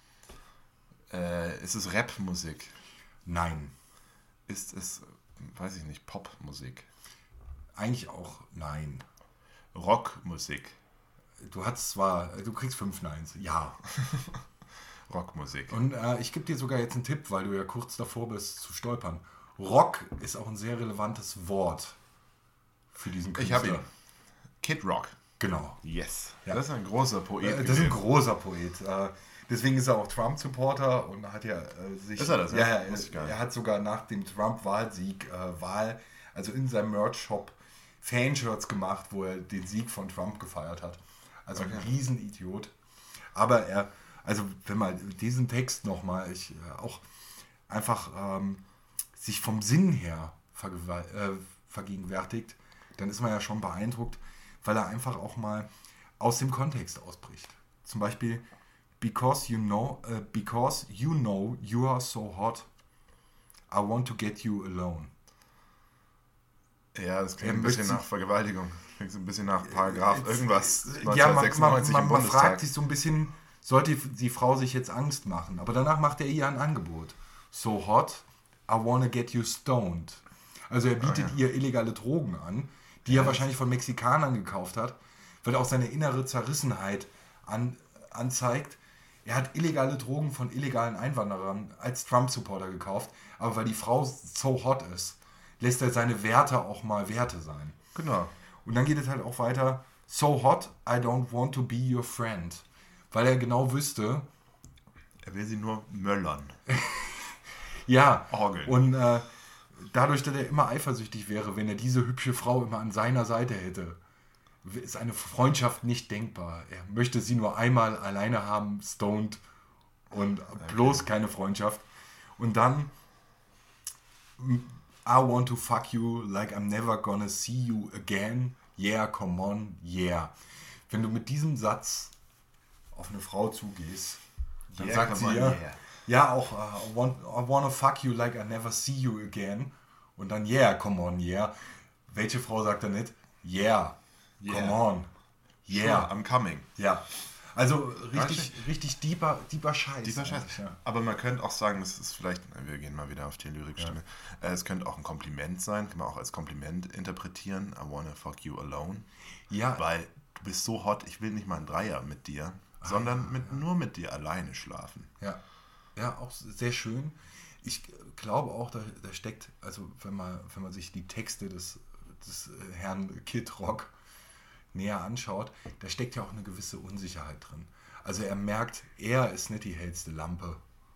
Ist es Rap-Musik? Nein. Ist es, weiß ich nicht, Popmusik? Eigentlich auch nein. Rockmusik? Du kriegst 5 Neins. Ja. Rockmusik. Und ich gebe dir sogar jetzt einen Tipp, weil du ja kurz davor bist zu stolpern. Rock ist auch ein sehr relevantes Wort für diesen Ich Künstler. habe ihn. Kid Rock. Genau. Yes. Ja. Das ist ein großer Poet. Das ist ein gewesen. großer Poet. Deswegen ist er auch Trump-Supporter und hat ja sich... Ist er das, ja? Ja, Wusste ich gar nicht. er hat sogar nach dem Trump-Wahlsieg also in seinem Merch-Shop Fanshirts gemacht, wo er den Sieg von Trump gefeiert hat. Also ein Riesenidiot. Aber also wenn man diesen Text nochmal, auch einfach sich vom Sinn her vergegenwärtigt, dann ist man ja schon beeindruckt, weil er einfach auch mal aus dem Kontext ausbricht. Zum Beispiel, because you know you are so hot, I want to get you alone. Ja, das klingt Er ein bisschen möchte- nach Vergewaltigung. Klingt so ein bisschen nach Paragraph irgendwas. Ja, 1996 im man Bundestag. fragt sich so ein bisschen, sollte die Frau sich jetzt Angst machen? Aber danach macht er ihr ein Angebot. So hot, I wanna get you stoned. Also er bietet ihr illegale Drogen an, die er wahrscheinlich von Mexikanern gekauft hat, weil er auch seine innere Zerrissenheit anzeigt. Er hat illegale Drogen von illegalen Einwanderern als Trump-Supporter gekauft, aber weil die Frau so hot ist, lässt er seine Werte auch mal Werte sein. Genau. Und dann geht es halt auch weiter, so hot, I don't want to be your friend. Weil er genau wüsste, Er will sie nur möllern. ja, Orgeln. und dadurch, dass er immer eifersüchtig wäre, wenn er diese hübsche Frau immer an seiner Seite hätte, ist eine Freundschaft nicht denkbar. Er möchte sie nur einmal alleine haben, stoned und bloß keine Freundschaft. Und dann I want to fuck you like I'm never gonna see you again. Yeah, come on, yeah. Wenn du mit diesem Satz auf eine Frau zugehst, dann Yeah, sagt sie come on, ja, yeah. ja auch I wanna fuck you like I never see you again. Und dann yeah, come on, yeah. Welche Frau sagt dann nicht yeah, Yeah. come on, yeah. Sure, I'm coming. Ja, also richtig deeper Scheiß. Dieser Scheiß. eigentlich, ja. Aber man könnte auch sagen, das ist vielleicht, wir gehen mal wieder auf die Lyrikstimme, es könnte auch ein Kompliment sein, kann man auch als Kompliment interpretieren. I wanna fuck you alone. Ja, Weil du bist so hot, ich will nicht mal einen Dreier mit dir, sondern nur mit dir alleine schlafen. ja, auch sehr schön. Ich glaube auch, da steckt, also wenn man sich die Texte des Herrn Kid Rock näher anschaut, da steckt ja auch eine gewisse Unsicherheit drin. Also er merkt, er ist nicht die hellste Lampe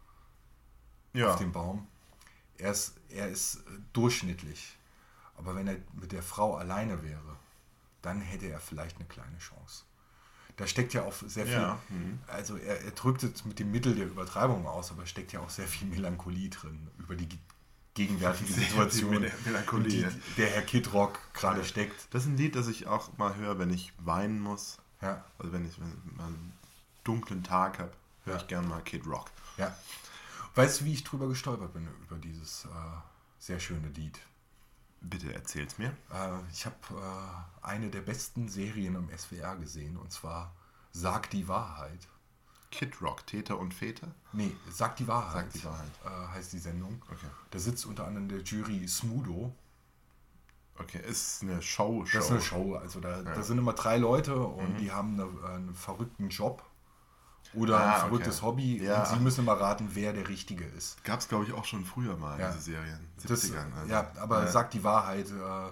auf dem Baum. Er ist durchschnittlich. Aber wenn er mit der Frau alleine wäre, dann hätte er vielleicht eine kleine Chance. Da steckt ja auch sehr viel, Ja. also er drückt es mit dem Mittel der Übertreibung aus, aber steckt ja auch sehr viel Melancholie drin über die gegenwärtige Situation, Melancholie. in die der Herr Kid Rock gerade steckt. Das ist ein Lied, das ich auch mal höre, wenn ich weinen muss. Ja, Also wenn ich mal einen dunklen Tag habe, höre Ja. ich gerne mal Kid Rock. ja. Weißt du, wie ich drüber gestolpert bin, über dieses sehr schöne Lied? Bitte erzähl's mir. Ich habe eine der besten Serien im SWR gesehen, und zwar Sag die Wahrheit. Kid Rock, Täter und Väter? Nee, Sag die Wahrheit, Sag die Wahrheit. heißt die Sendung. Okay. Da sitzt unter anderem der Jury Smudo. Okay, ist eine Show. Das ist eine Show. Also da sind immer 3 Leute und die haben einen verrückten Job oder ein verrücktes okay. Hobby. Ja. Und sie müssen immer raten, wer der Richtige ist. Gab es, glaube ich, auch schon früher mal, Ja. diese Serien. Das, 70ern. Also. ja, aber Sag die Wahrheit.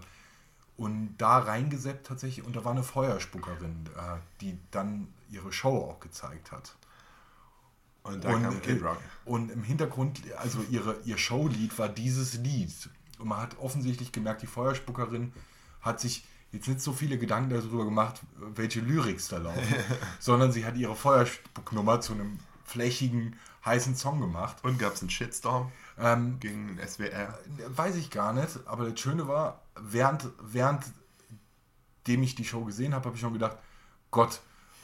Und da reingeseppt tatsächlich. Und da war eine Feuerspuckerin, die dann ihre Show auch gezeigt hat. Und da kam Kid Rock. Und im Hintergrund, also ihr Showlied war dieses Lied. Und man hat offensichtlich gemerkt, die Feuerspuckerin hat sich jetzt nicht so viele Gedanken darüber gemacht, welche Lyrics da laufen, sondern sie hat ihre Feuerspucknummer zu einem flächigen, heißen Song gemacht. Und gab es einen Shitstorm gegen den SWR? Weiß ich gar nicht, aber das Schöne war, während dem ich die Show gesehen habe, habe ich schon gedacht, Gott,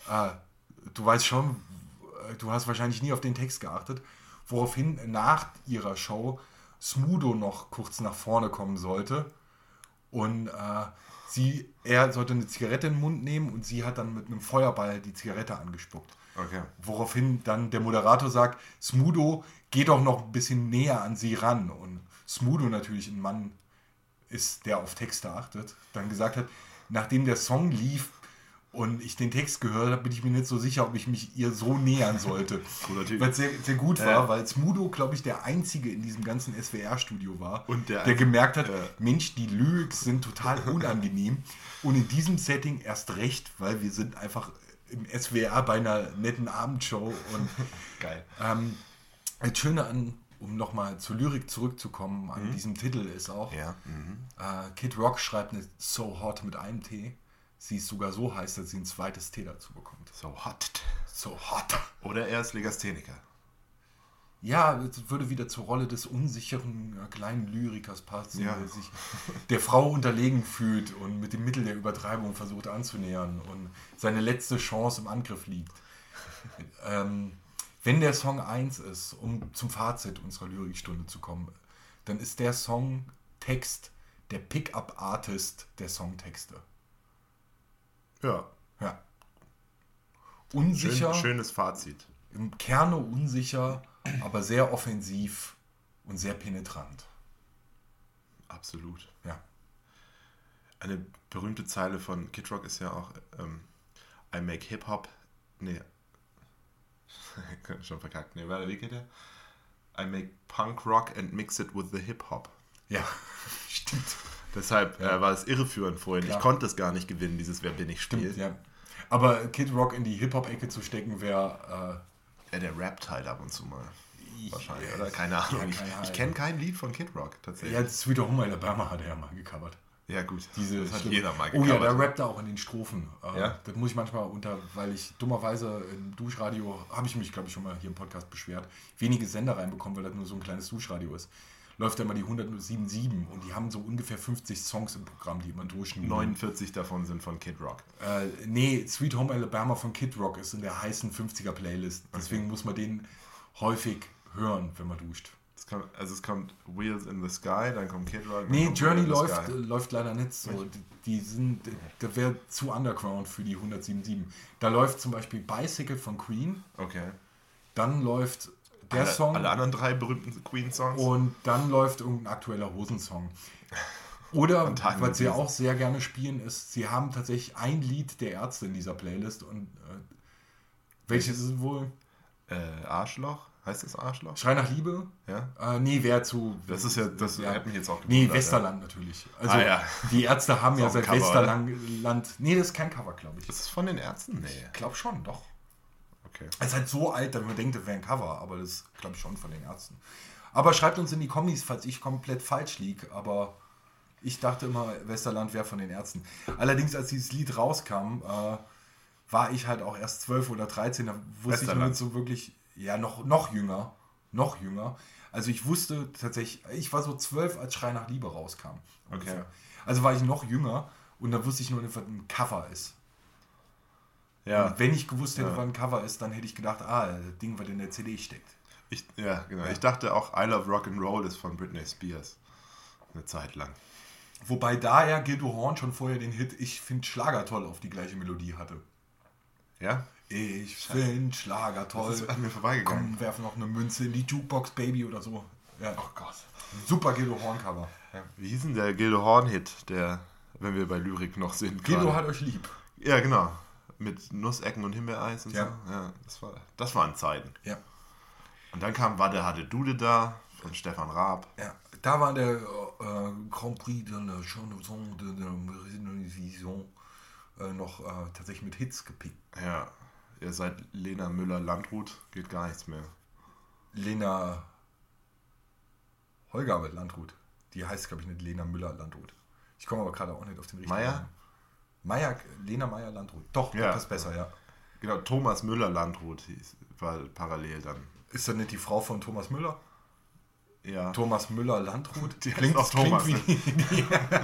du weißt schon, du hast wahrscheinlich nie auf den Text geachtet, woraufhin nach ihrer Show Smudo noch kurz nach vorne kommen sollte und er sollte eine Zigarette in den Mund nehmen und sie hat dann mit einem Feuerball die Zigarette angespuckt. Okay. Woraufhin dann der Moderator sagt, Smudo, geh doch noch ein bisschen näher an sie ran. Und Smudo natürlich ein Mann ist, der auf Texte achtet, dann gesagt hat, nachdem der Song lief und ich den Text gehört habe, bin ich mir nicht so sicher, ob ich mich ihr so nähern sollte. Cooler Typ. Weil es sehr, sehr gut war, weil Smudo, glaube ich, der Einzige in diesem ganzen SWR-Studio war, Und der gemerkt hat, Mensch, die Lyrics sind total unangenehm. Und in diesem Setting erst recht, weil wir sind einfach im SWR bei einer netten Abendshow. Und Geil. das Schöne an, um nochmal zur Lyrik zurückzukommen, an diesem Titel ist auch, Ja. Kid Rock schreibt eine So Hot mit einem T. Sie ist sogar so heiß, dass sie ein zweites T dazu bekommt. So hot. So hot. Oder er ist Legastheniker. Ja, das würde wieder zur Rolle des unsicheren kleinen Lyrikers passen, Ja. der sich der Frau unterlegen fühlt und mit dem Mittel der Übertreibung versucht anzunähern und seine letzte Chance im Angriff liegt. Wenn der Song 1 ist, um zum Fazit unserer Lyrikstunde zu kommen, dann ist der Songtext der Pickup-Artist der Songtexte. Ja. Ja. Unsicher, Schönes Fazit. im Kerne unsicher, aber sehr offensiv und sehr penetrant. Absolut. Ja. Eine berühmte Zeile von Kid Rock ist ja auch I make Hip-Hop. Nee. Schon verkackt. Nee, warte, wie geht der? I make Punk Rock and mix it with the Hip-Hop. Ja, stimmt. Deshalb war es irreführend vorhin. Klar. Ich konnte es gar nicht gewinnen, dieses Wer bin ich Spiel. Stimmt, ja. Aber Kid Rock in die Hip-Hop-Ecke zu stecken wäre... Ja, der rappt halt ab und zu mal. Wahrscheinlich, oder? Keine Ahnung. keine Ahnung. Ich kenne kein Lied von Kid Rock tatsächlich. ja, Sweet Home Alabama hat er ja mal gecovert. Ja gut, das hat jeder mal Oh ja, gecovert. der rappt da auch in den Strophen. Ja? Das muss ich manchmal weil ich dummerweise im Duschradio, habe ich mich glaube ich schon mal hier im Podcast beschwert, wenige Sender reinbekommen, weil das nur so ein kleines Duschradio ist. Läuft ja immer die 107.7 und die haben so ungefähr 50 Songs im Programm, die man durchschnitt. 49 davon sind von Kid Rock. Nee, Sweet Home Alabama von Kid Rock ist in der heißen 50er Playlist. Deswegen muss man den häufig hören, wenn man duscht. Es kommt Wheels in the Sky, dann kommt Kid Rock. Nee, kommt Journey Wheels in the Sky. läuft leider nicht so. Das wäre zu underground für die 107.7. Da läuft zum Beispiel Bicycle von Queen. Okay. Dann läuft der Song. Alle anderen 3 berühmten Queen-Songs. Und dann läuft irgendein aktueller Hosensong. Oder, was sie auch sehr gerne spielen, ist, sie haben tatsächlich ein Lied der Ärzte in dieser Playlist. Und welches ist es wohl? Arschloch? Heißt das Arschloch? Schrei nach Liebe? Ja. Nee, wer zu... Das ist das hat mich jetzt auch Nee, gewundert, Westerland natürlich. Also ja. die Ärzte haben ja auch ein seit Cover, Westerland... Nee, das ist kein Cover, glaube ich. Ist das von den Ärzten? Nee. Ich glaube schon, doch. Okay. Es ist halt so alt, dass man denkt, das wäre ein Cover, aber das glaube ich schon von den Ärzten. Aber schreibt uns in die Kommis, falls ich komplett falsch liege, aber ich dachte immer, Westerland wäre von den Ärzten. Allerdings, als dieses Lied rauskam, war ich halt auch erst 12 oder 13, da wusste ich nur so wirklich, ja, noch jünger. Also ich wusste tatsächlich, ich war so 12, als Schrei nach Liebe rauskam. Ungefähr. Okay. Also war ich noch jünger und da wusste ich nur, was ein Cover ist. Ja. Und wenn ich gewusst hätte, was ein Cover ist, dann hätte ich gedacht, das Ding, was in der CD steckt. Genau. Ja. Ich dachte auch, I Love Rock'n'Roll ist von Britney Spears. Eine Zeit lang. Wobei daher Gildo Horn schon vorher den Hit Ich find Schlager toll auf die gleiche Melodie hatte. Ja? Ich find Schlager toll. Das ist an mir vorbeigegangen. Komm, werfen noch eine Münze in die Jukebox, Baby oder so. Ja. Oh Gott. Super Gildo Horn-Cover. Ja. Wie hieß denn der Gildo Horn-Hit, wenn wir bei Lyrik noch sind? Gildo gerade? hat euch lieb. Ja, genau. Mit Nussecken und Himbeereis und Ja. so. Ja, das waren Zeiten. Ja. Und dann kam Wadde hatte Dude da von Stefan Raab. Ja. Da war der Grand Prix de la Chanson de la Vision noch tatsächlich mit Hits gepickt. Ja. Ihr seid Lena Müller-Landrut, geht gar nichts mehr. Lena Holger Landrut. Die heißt, glaube ich, nicht Lena Müller-Landrut. Ich komme aber gerade auch nicht auf den richtigen Meier? Lena Meyer-Landrut. Doch, Ja. das ist besser, ja. Genau, Thomas Müller-Landrut war parallel dann. Ist das nicht die Frau von Thomas Müller? Ja. Thomas Müller-Landrut? Die heißt auch Thomas, Klingt wie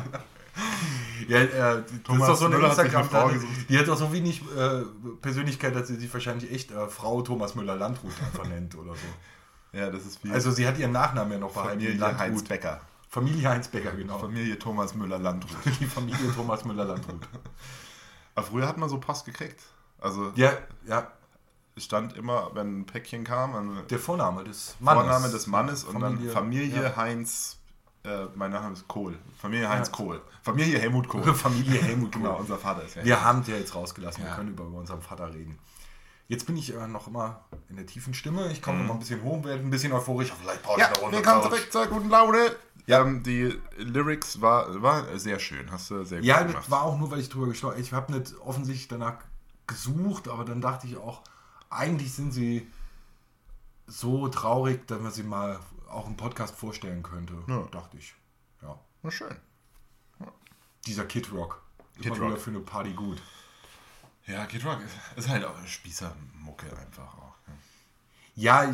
das Thomas ist doch so eine Müller hat sich eine Frau Instagram-Frau gesucht. Die hat doch so wenig Persönlichkeit, dass sie sich wahrscheinlich echt Frau Thomas Müller-Landrut einfach nennt oder so. Ja, das ist wie Also sie hat ihren Nachnamen ja noch behalten. Familie Heinz Becker. Familie Heinz Becker, genau. Familie Thomas Müller-Landrut. Die Familie Thomas Müller-Landrut. Aber früher hat man so Post gekriegt. Also Ja, es stand immer, wenn ein Päckchen kam, der Vorname des Mannes. Vorname des Mannes und dann Familie ja. Heinz, mein Name ist Kohl. Familie Heinz Kohl. Familie Helmut Kohl. Familie Helmut Kohl. Genau, unser Vater ist ja. Wir haben den jetzt rausgelassen, wir Ja. können über unseren Vater reden. Jetzt bin ich noch immer in der tiefen Stimme. Ich komme noch mal ein bisschen hoch, werde ein bisschen euphorisch. Vielleicht brauche ich Ja, eine Runde wir kommen Couch. direkt zur guten Laune. Ja, die Lyrics war sehr schön. Hast du sehr gut Ja, gemacht. das war auch nur, weil ich drüber gestolpert. Ich habe nicht offensichtlich danach gesucht, aber dann dachte ich auch, eigentlich sind sie so traurig, dass man sie mal auch im Podcast vorstellen könnte. Ja. Dachte ich. Ja. Na schön. Dieser Kid Rock. Kid Immer Rock. wieder für eine Party gut. Ja, Kid Rock ist halt auch eine Spießermucke einfach auch. Ja,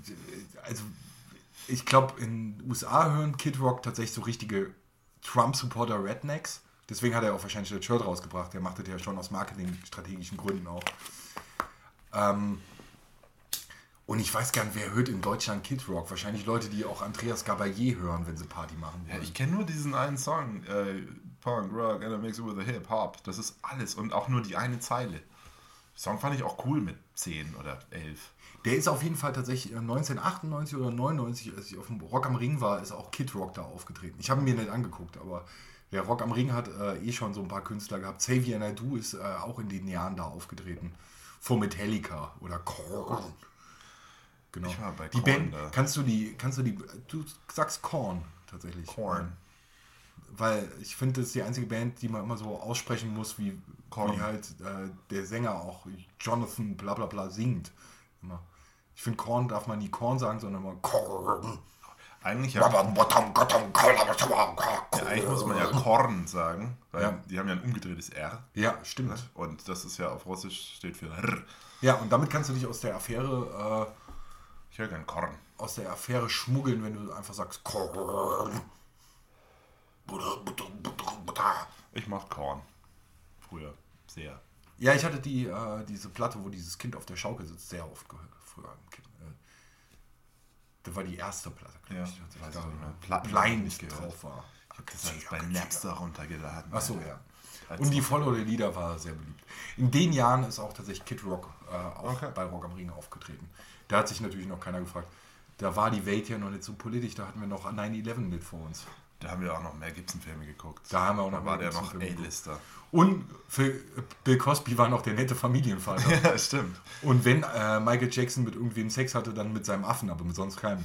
ich glaube, in den USA hören Kid Rock tatsächlich so richtige Trump-Supporter Rednecks. Deswegen hat er auch wahrscheinlich das Shirt rausgebracht. Der macht das ja schon aus marketingstrategischen Gründen auch. Und ich weiß gar nicht, wer hört in Deutschland Kid Rock? Wahrscheinlich Leute, die auch Andreas Gabalier hören, wenn sie Party machen Ja, wollen. ich kenne nur diesen einen Song, Punk Rock and I mix it with the Hip Hop. Das ist alles und auch nur die eine Zeile. Den Song fand ich auch cool mit 10 oder 11. Der ist auf jeden Fall tatsächlich 1998 oder 99, als ich auf dem Rock am Ring war, ist auch Kid Rock da aufgetreten. Ich habe ihn mir nicht angeguckt, aber der Rock am Ring hat schon so ein paar Künstler gehabt. Xavier Naidoo ist auch in den Jahren da aufgetreten. Vor Metallica oder Korn. Genau. Ich war bei die Korn Band, da. du sagst Korn tatsächlich. Korn. Weil ich finde, das ist die einzige Band, die man immer so aussprechen muss, wie halt der Sänger auch Jonathan bla bla bla singt. Immer. Ich finde, Korn darf man nie Korn sagen, sondern immer Korn. Eigentlich ja. Eigentlich muss man ja Korn sagen, weil die haben ja ein umgedrehtes R. Ja, stimmt. Und das ist ja auf Russisch steht für R. Ja, und damit kannst du dich aus der Affäre Ich höre gern Korn. aus der Affäre schmuggeln, wenn du einfach sagst Korn. Ich mag Korn. Früher. Sehr. Ja, ich hatte diese Platte, wo dieses Kind auf der Schaukel sitzt, sehr oft gehört. Früher im Kind. Das war die erste Platte, Ja, ich, ich dass weiß da auch nicht mehr. Blind nicht gehört. drauf war. Ich habe das alles bei Napster runtergeladen. Achso, ja. Als Und die vollere Lieder war sehr beliebt. In den Jahren ist auch tatsächlich Kid Rock auch Okay. bei Rock am Ring aufgetreten. Da hat sich natürlich noch keiner gefragt. Da war die Welt ja noch nicht so politisch, da hatten wir noch 9/11 mit vor uns. Da haben wir auch noch mehr Gibson-Filme geguckt. Da haben wir auch noch Da war mehr der noch Gibson-Filme A-Lister. Und für Bill Cosby war noch der nette Familienvater. Ja, stimmt. Und wenn Michael Jackson mit irgendwem Sex hatte, dann mit seinem Affen, aber mit sonst keinem.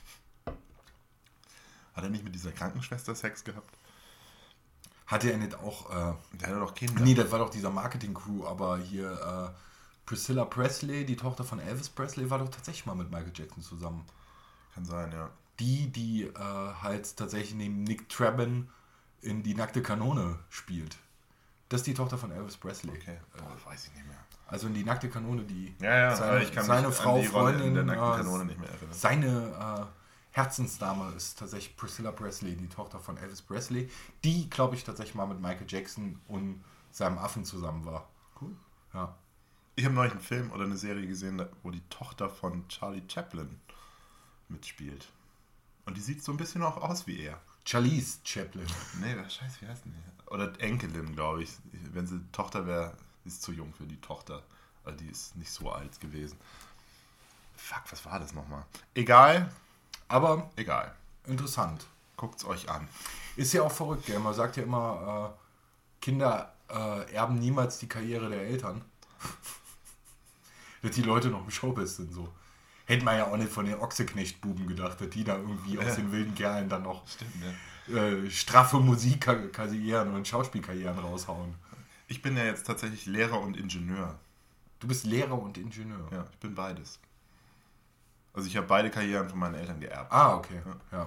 Hat er nicht mit dieser Krankenschwester Sex gehabt? Hatte er nicht auch... Der hatte doch Kinder. Nee, das war doch dieser Marketing-Crew, aber hier Priscilla Presley, die Tochter von Elvis Presley, war doch tatsächlich mal mit Michael Jackson zusammen. Kann sein, ja. Die halt tatsächlich neben Nick Traben in Die nackte Kanone spielt. Das ist die Tochter von Elvis Presley. Okay. Weiß ich nicht mehr. Also in Die nackte Kanone, die Ja, seine, aber ich kann seine mich Frau, an die Rolle Freundin, in der nackten Kanone nicht mehr erinnern. seine Herzensdame ist tatsächlich Priscilla Presley, die Tochter von Elvis Presley, die, glaube ich, tatsächlich mal mit Michael Jackson und seinem Affen zusammen war. Cool. Ja. Ich habe neulich einen Film oder eine Serie gesehen, wo die Tochter von Charlie Chaplin mitspielt. Und die sieht so ein bisschen auch aus wie er. Charlize Chaplin. Nee, scheiße, wie heißt denn die? Oder Enkelin, glaube ich. Wenn sie Tochter wäre, ist zu jung für die Tochter. Also die ist nicht so alt gewesen. Fuck, was war das nochmal? Egal. Aber Egal. interessant. Guckt's euch an. Ist ja auch verrückt, gell? Man sagt ja immer, Kinder erben niemals die Karriere der Eltern. Dass die Leute noch im Showbiz sind, so. Hätte man ja auch nicht von den Ochseknecht-Buben gedacht, dass die da irgendwie aus den wilden Kerlen dann noch Stimmt, ne? straffe Musikkarrieren und Schauspielkarrieren raushauen. Ich bin ja jetzt tatsächlich Lehrer und Ingenieur. Du bist Lehrer und Ingenieur. Ja, ich bin beides. Also ich habe beide Karrieren von meinen Eltern geerbt. Ah, okay.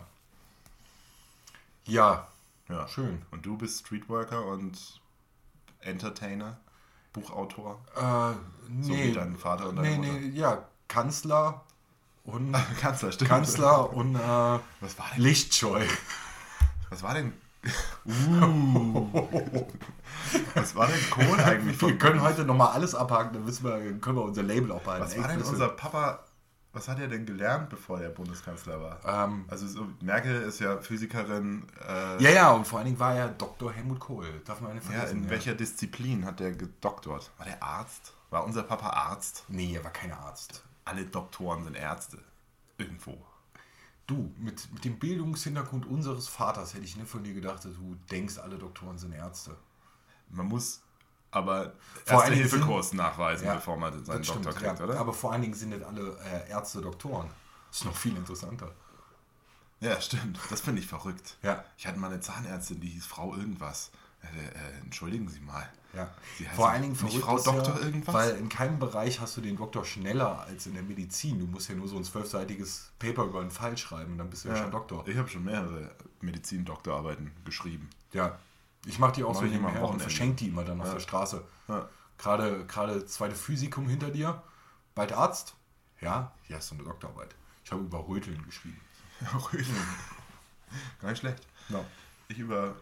Ja. Ja. Schön. Und du bist Streetworker und Entertainer, Buchautor. Nee. So wie dein Vater und deine Mutter. Ja, Kanzler und Kanzler, stimmt. Kanzler und Was war denn? Lichtscheu. Was war denn? Was war denn Kohl eigentlich? Wir können heute nochmal alles abhaken, dann können wir unser Label auch behalten. Was war denn unser Papa? Was hat er denn gelernt, bevor er Bundeskanzler war? Also so, Merkel ist ja Physikerin. Ja, und vor allen Dingen war er Dr. Helmut Kohl. Darf man nicht Ja, vergessen. in welcher Disziplin hat der gedoktort? War der Arzt? War unser Papa Arzt? Nee, er war kein Arzt. Alle Doktoren sind Ärzte. Irgendwo. Du, mit dem Bildungshintergrund unseres Vaters hätte ich nicht von dir gedacht, dass du denkst, alle Doktoren sind Ärzte. Man muss aber Vor allen Dingen Erste-Hilfe-Kurs nachweisen, Ja, bevor man seinen das Doktor stimmt, kriegt, ja. oder? Aber vor allen Dingen sind nicht alle Ärzte Doktoren. Das ist noch viel interessanter. Ja, stimmt. Das finde ich verrückt. Ja. Ich hatte mal eine Zahnärztin, die hieß Frau irgendwas. Entschuldigen Sie mal. Ja. Sie heißt Vor allen Dingen nicht verrückt Frau ist Doktor ja, irgendwas? weil in keinem Bereich hast du den Doktor schneller als in der Medizin. Du musst ja nur so ein 12-seitiges Paper über einen Fall schreiben und dann bist du ja schon Doktor. Ich habe schon mehrere Medizin-Doktorarbeiten geschrieben. Ja, ich mache die auch Mach so ich immer am nebenher und Wochenende. verschenke die immer dann auf der Straße. Ja. Gerade zweite Physikum hinter dir, bald Arzt. Ja, hier hast du eine Doktorarbeit. Ich habe über Röteln geschrieben. Röteln. Gar nicht schlecht. Ja. Ich über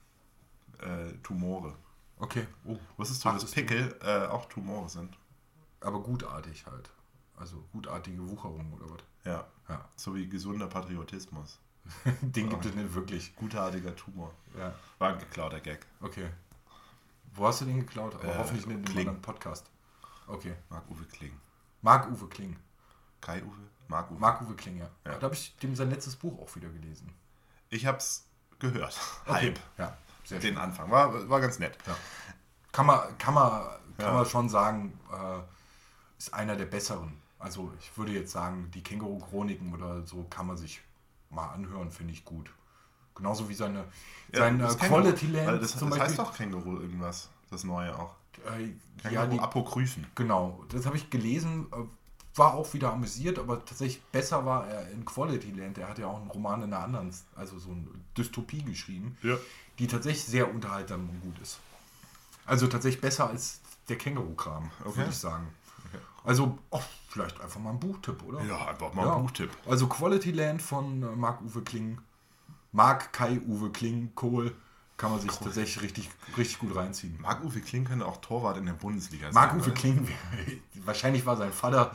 Tumore. Okay. Oh, Wusstest du, dass Achtest Pickel auch Tumore sind? aber gutartig halt. Also gutartige Wucherung oder was. Ja. Ja. So wie gesunder Patriotismus. Den gibt es nicht wirklich. Gutartiger Tumor. Ja, War ein geklauter Gag. okay. Wo hast du den geklaut? Aber hoffentlich nicht in einem Kling. anderen Podcast. Okay. Marc-Uwe Kling. Marc-Uwe Kling. Kai-Uwe? Marc-Uwe. Marc-Uwe Kling, ja. Ja. Da habe ich dem sein letztes Buch auch wieder gelesen. Ich hab's gehört. Okay. Halb. Ja, sehr Den schön. Anfang. War ganz nett. Ja. Kann man schon sagen, ist einer der besseren. Also ich würde jetzt sagen, die Känguru-Chroniken oder so kann man sich mal anhören, finde ich gut. Genauso wie sein das Quality Känguru, weil Land das zum heißt Beispiel. doch Känguru irgendwas. Das Neue auch. Ja, Känguru Apokryphen. genau. Das habe ich gelesen. war auch wieder amüsiert, aber tatsächlich besser war er in Quality Land. Er hat ja auch einen Roman in einer anderen, also so eine Dystopie geschrieben, Ja. die tatsächlich sehr unterhaltsam und gut ist. Also tatsächlich besser als der Känguru-Kram, würde ich sagen. Okay. Also vielleicht einfach mal ein Buchtipp, oder? Ja, einfach mal ein Buchtipp. Also Quality Land von Marc-Uwe Kling. Marc-Kai-Uwe Kling, Kohl. Kann man sich tatsächlich richtig, richtig gut reinziehen. Marc-Uwe Kling könnte auch Torwart in der Bundesliga sein. Marc-Uwe oder? Kling, wahrscheinlich war sein Vater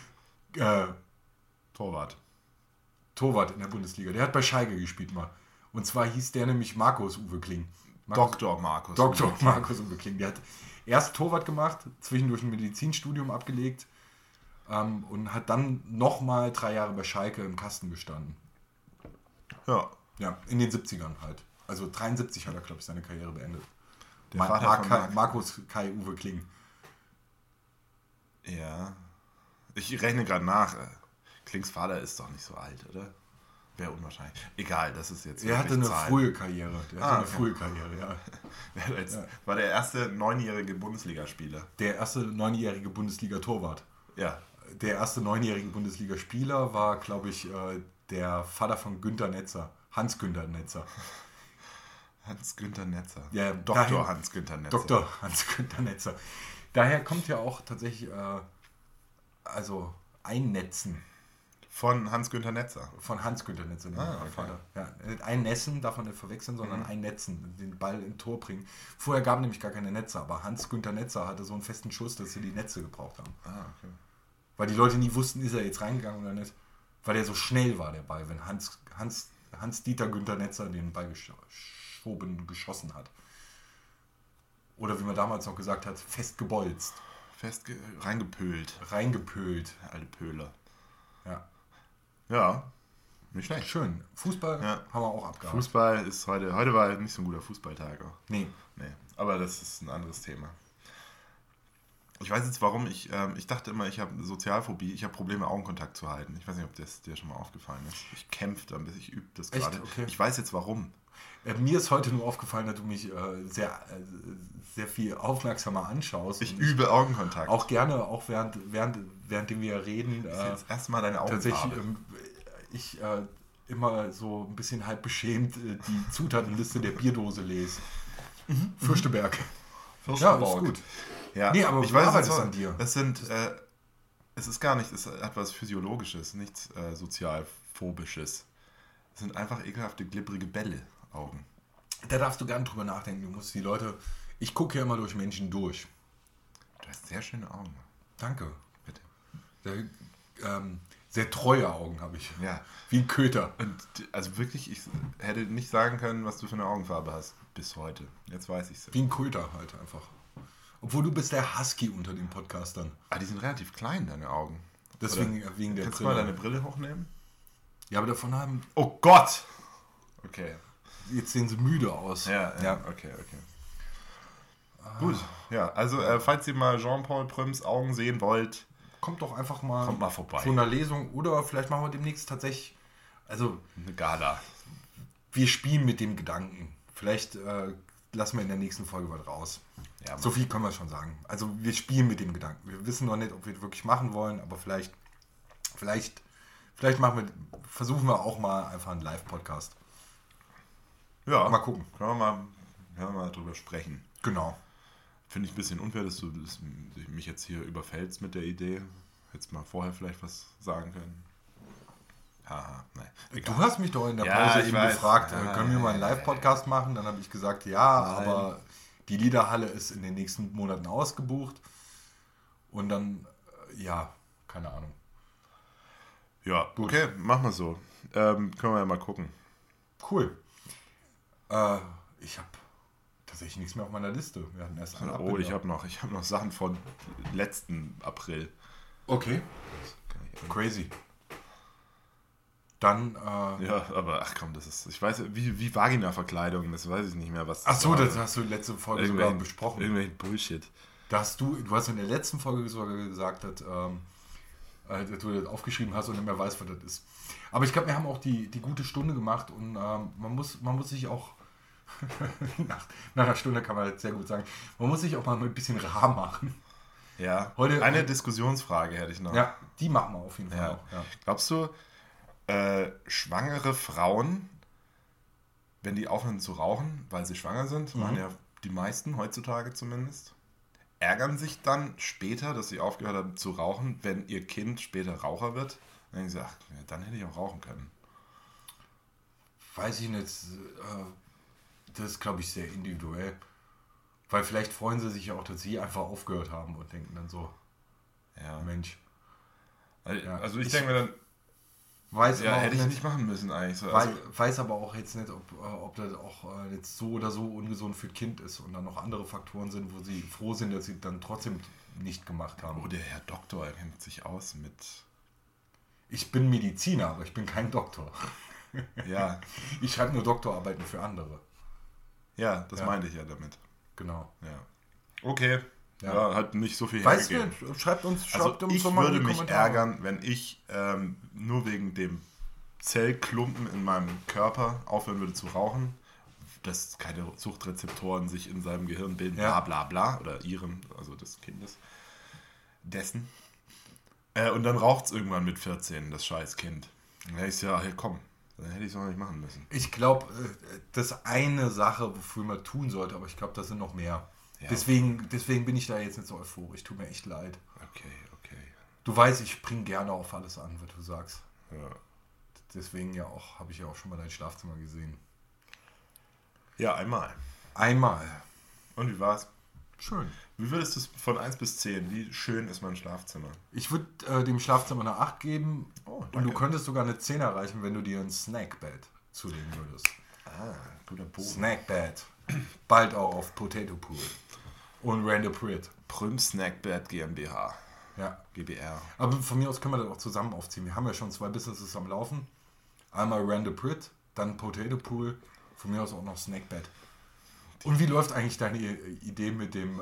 Torwart. Torwart in der Bundesliga. Der hat bei Schalke gespielt mal. Und zwar hieß der nämlich Markus-Uwe Kling. Dr. Markus. Dr. Markus-Uwe Kling. Der hat erst Torwart gemacht, zwischendurch ein Medizinstudium abgelegt und hat dann nochmal 3 Jahre bei Schalke im Kasten gestanden. Ja. Ja, in den 70ern halt. Also 73 hat er, glaube ich, seine Karriere beendet. Der Vater von Markus Kai-Uwe Kling. Ja. Ich rechne gerade nach. Klings Vater ist doch nicht so alt, oder? Wäre unwahrscheinlich. Egal, das ist jetzt. Er hatte eine Zahlen. frühe Karriere. Ja. Jetzt war der erste 9-jährige Bundesligaspieler. Der erste 9-jährige Bundesliga-Torwart. Ja. Der erste 9-jährige Bundesligaspieler war, glaube ich, der Vater von Günter Netzer. Hans-Günther Netzer. Hans-Günther Netzer. Ja, Dr. Hans-Günther Netzer. Dr. Hans-Günther Netzer. Daher kommt ja auch tatsächlich, also Einnetzen. Von Hans-Günther Netzer. Von Hans-Günther Netzer. Okay. Vater. Ja, nicht Einnässen, darf man nicht verwechseln, sondern Einnetzen, den Ball im Tor bringen. Vorher gab es nämlich gar keine Netze, aber Hans-Günther Netzer hatte so einen festen Schuss, dass sie die Netze gebraucht haben. Okay. Weil die Leute nie wussten, ist er jetzt reingegangen oder nicht. Weil der so schnell war, der Ball, wenn Hans-Dieter Günther Netzer den Ball geschossen hat. Oder wie man damals noch gesagt hat, festgebolzt. Reingepölt. Reingepölt. Alte Pöhler. Ja. Ja, nicht schlecht. Schön. Fußball haben wir auch abgehakt. Fußball ist heute war nicht so ein guter Fußballtag. Nee. Aber das ist ein anderes Thema. Ich weiß jetzt warum, ich dachte immer, ich habe Sozialphobie, ich habe Probleme, Augenkontakt zu halten. Ich weiß nicht, ob das dir schon mal aufgefallen ist. Ich kämpfe da ein bisschen, ich übe das gerade. Okay. Ich weiß jetzt warum. Mir ist heute nur aufgefallen, dass du mich sehr viel aufmerksamer anschaust. Ich übe Augenkontakt. Auch gerne, auch währenddem wir reden. Das ist jetzt erstmal deine Tatsächlich, Augenfarbe. ich immer so ein bisschen halb beschämt die Zutatenliste der Bierdose lese. Fürsteberg. Ja, ist gut. Ja, nee, aber ich weiß arbeitest es an dir. Das sind, es ist gar nicht, es hat was Physiologisches, nichts Sozialphobisches. Es sind einfach ekelhafte, glibbrige Bälle, Augen. Da darfst du gern drüber nachdenken. Du musst die Leute, ich gucke ja immer durch Menschen durch. Du hast sehr schöne Augen. Danke. Bitte. Sehr treue Augen habe ich. Ja. Wie ein Köter. Und also wirklich, ich hätte nicht sagen können, was du für eine Augenfarbe hast. Bis heute. Jetzt weiß ich es. Wie ein Köter halt einfach. Obwohl du bist der Husky unter den Podcastern. Ah, die sind relativ klein, deine Augen. Deswegen wegen der Kannst du Brille. mal deine Brille hochnehmen? Ja, aber davon haben. Oh Gott! Okay. Jetzt sehen sie müde aus. Ja. Okay. Gut, ja, also falls ihr mal Jean-Paul Prüms Augen sehen wollt, Kommt doch einfach mal, kommt mal vorbei. zu einer Lesung oder vielleicht machen wir demnächst tatsächlich. Also, Eine Gala. wir spielen mit dem Gedanken. Vielleicht lassen wir in der nächsten Folge was raus. Ja, So viel können wir schon sagen. Also, wir spielen mit dem Gedanken. Wir wissen noch nicht, ob wir das wirklich machen wollen, aber vielleicht versuchen wir auch mal einfach einen Live-Podcast. ja, Mal gucken. Können wir mal drüber sprechen. Genau. Finde ich ein bisschen unfair, dass du mich jetzt hier überfällst mit der Idee. Hättest mal vorher vielleicht was sagen können. Haha, nein. Du hast mich doch in der Ja, Pause ich eben weiß. gefragt, Ja, können wir mal einen Live-Podcast machen? Dann habe ich gesagt, ja, Nein. aber die Liederhalle ist in den nächsten Monaten ausgebucht. Und dann, ja, keine Ahnung. Ja, Gut. okay, machen wir so. Können wir ja mal gucken. Cool. Ich habe tatsächlich nichts mehr auf meiner Liste. Wir hatten erst einen Oh, ich habe noch Sachen von letzten April. Okay, crazy. Dann, Ja, aber ach komm, das ist, ich weiß, wie Vagina-Verkleidung, das weiß ich nicht mehr, was ach so, war. das hast du letzte Folge sogar Irgendwelchen- besprochen. Irgendwelchen Bullshit. Du hast in der letzten Folge sogar gesagt, dass du das aufgeschrieben hast und nicht mehr weißt, was das ist. Aber ich glaube, wir haben auch die gute Stunde gemacht und man muss sich auch, nach einer Stunde kann man das sehr gut sagen, man muss sich auch mal ein bisschen rar machen. Ja, Heute- eine Diskussionsfrage hätte ich noch. Ja, die machen wir auf jeden Fall Ja. auch. Ja. Glaubst du, schwangere Frauen, wenn die aufhören zu rauchen, weil sie schwanger sind, machen ja die meisten heutzutage zumindest, ärgern sich dann später, dass sie aufgehört haben zu rauchen, wenn ihr Kind später Raucher wird? Dann denken sie, ach, ja, dann hätte ich auch rauchen können. Weiß ich nicht. Das ist, glaube ich, sehr individuell. Weil vielleicht freuen sie sich ja auch, dass sie einfach aufgehört haben und denken dann so, Ja. Mensch. Also ich denke mir dann, Weiß ja, aber hätte auch ich nicht, nicht machen müssen eigentlich. So. weiß, Also, weiß aber auch jetzt nicht, ob das auch jetzt so oder so ungesund für das Kind ist und dann noch andere Faktoren sind, wo sie froh sind, dass sie dann trotzdem nicht gemacht haben. oh, der Herr Doktor, er kennt sich aus mit... Ich bin Mediziner, aber ich bin kein Doktor. Ja, Ich schreibe nur Doktorarbeiten für andere. ja, das Ja. meinte ich ja damit. Genau. Ja. Okay. Ja. Ja, hat nicht so viel Weißt hergegeben. du, schreibt uns Also ich doch mal in würde die mich Kommentare. ärgern, wenn ich nur wegen dem Zellklumpen in meinem Körper aufhören würde zu rauchen, dass keine Suchtrezeptoren sich in seinem Gehirn bilden, Ja. bla bla bla, oder ihrem, also des Kindes, dessen. Und dann raucht es irgendwann mit 14, das scheiß Kind. Dann hätte ich es ja, hey, komm, dann hätte ich es auch nicht machen müssen. Ich glaube, das ist eine Sache, wofür man tun sollte, aber ich glaube, das sind noch mehr. Ja. Deswegen bin ich da jetzt nicht so euphorisch. Tut mir echt leid. Okay. Du weißt, ich spring gerne auf alles an, was du sagst. Ja. Deswegen habe ich ja auch schon mal dein Schlafzimmer gesehen. Ja, einmal. Einmal. Und wie war's? Schön. Wie würdest du es von 1 bis 10? Wie schön ist mein Schlafzimmer? Ich würde dem Schlafzimmer eine 8 geben Oh, und danke. du könntest sogar eine 10 erreichen, wenn du dir ein Snackbed zulegen würdest. Ah, guter Bogen. Snackbed. Bald auch auf Potato Pool. Und Randall Prit. Prüm Snackbed GmbH. Ja. GBR. Aber von mir aus können wir das auch zusammen aufziehen. Wir haben ja schon 2 Businesses am Laufen. Einmal Randall Prit, dann Potato Pool, von mir aus auch noch Snackbed. Und wie läuft eigentlich deine Idee mit dem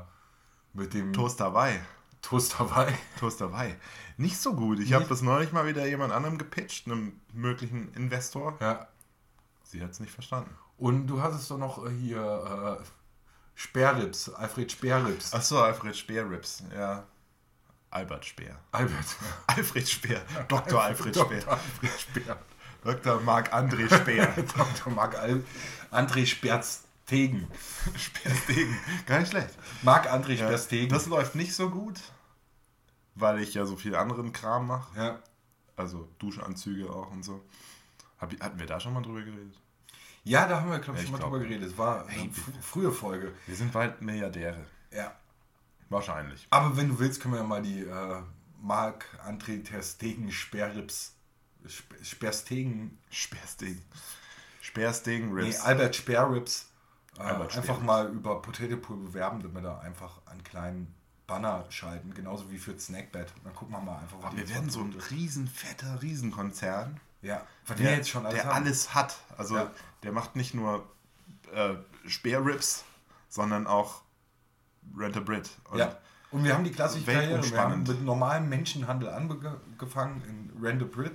Toast Hawaii. Toast Hawaii? Toast Hawaii. Nicht so gut. Ich habe das neulich mal wieder jemand anderem gepitcht, einem möglichen Investor. Ja. Sie hat es nicht verstanden. Und du hattest doch noch hier Sperrrips, Alfred Sperrrips. Achso, Alfred Speer-Rips. Ja. Albert Speer. Albert. Alfred Speer. Dr. Alfred Speer. Dr. Alfred Speer. Dr. Marc-André Speer. Dr. Marc-André Sperstegen. Speerstegen. Gar nicht schlecht. Marc-André Ja, Sperstegen. das läuft nicht so gut, weil ich ja so viel anderen Kram mache. Ja. Also Duschanzüge auch und so. Hatten wir da schon mal drüber geredet? Ja, da haben wir, glaube ich, Ja, schon mal ich drüber glaub. geredet. Es war Hey, eine bitte. frühe Folge. Wir sind bald Milliardäre. Ja. Wahrscheinlich. Aber wenn du willst, können wir ja mal die Marc-André Terstegen Sperrrips Sperstegen. Speerstegen. Speerstegen Nee, Rips. Albert Sperrrips Albert einfach Sperrrips. mal über Potato Pool bewerben, damit wir da einfach einen kleinen Banner schalten, genauso wie für Snackbed. Dann gucken wir mal einfach, was Aber wir die werden so ein Informationen- riesenfetter Riesenkonzern, Ja, was wir jetzt schon der haben. alles hat. Also Ja. der macht nicht nur Speerrips, sondern auch Rent-A-Brit. Und Ja. Und wir haben die klassische Karriere. Wir haben weltumspannend. mit normalem Menschenhandel angefangen in Randall Brit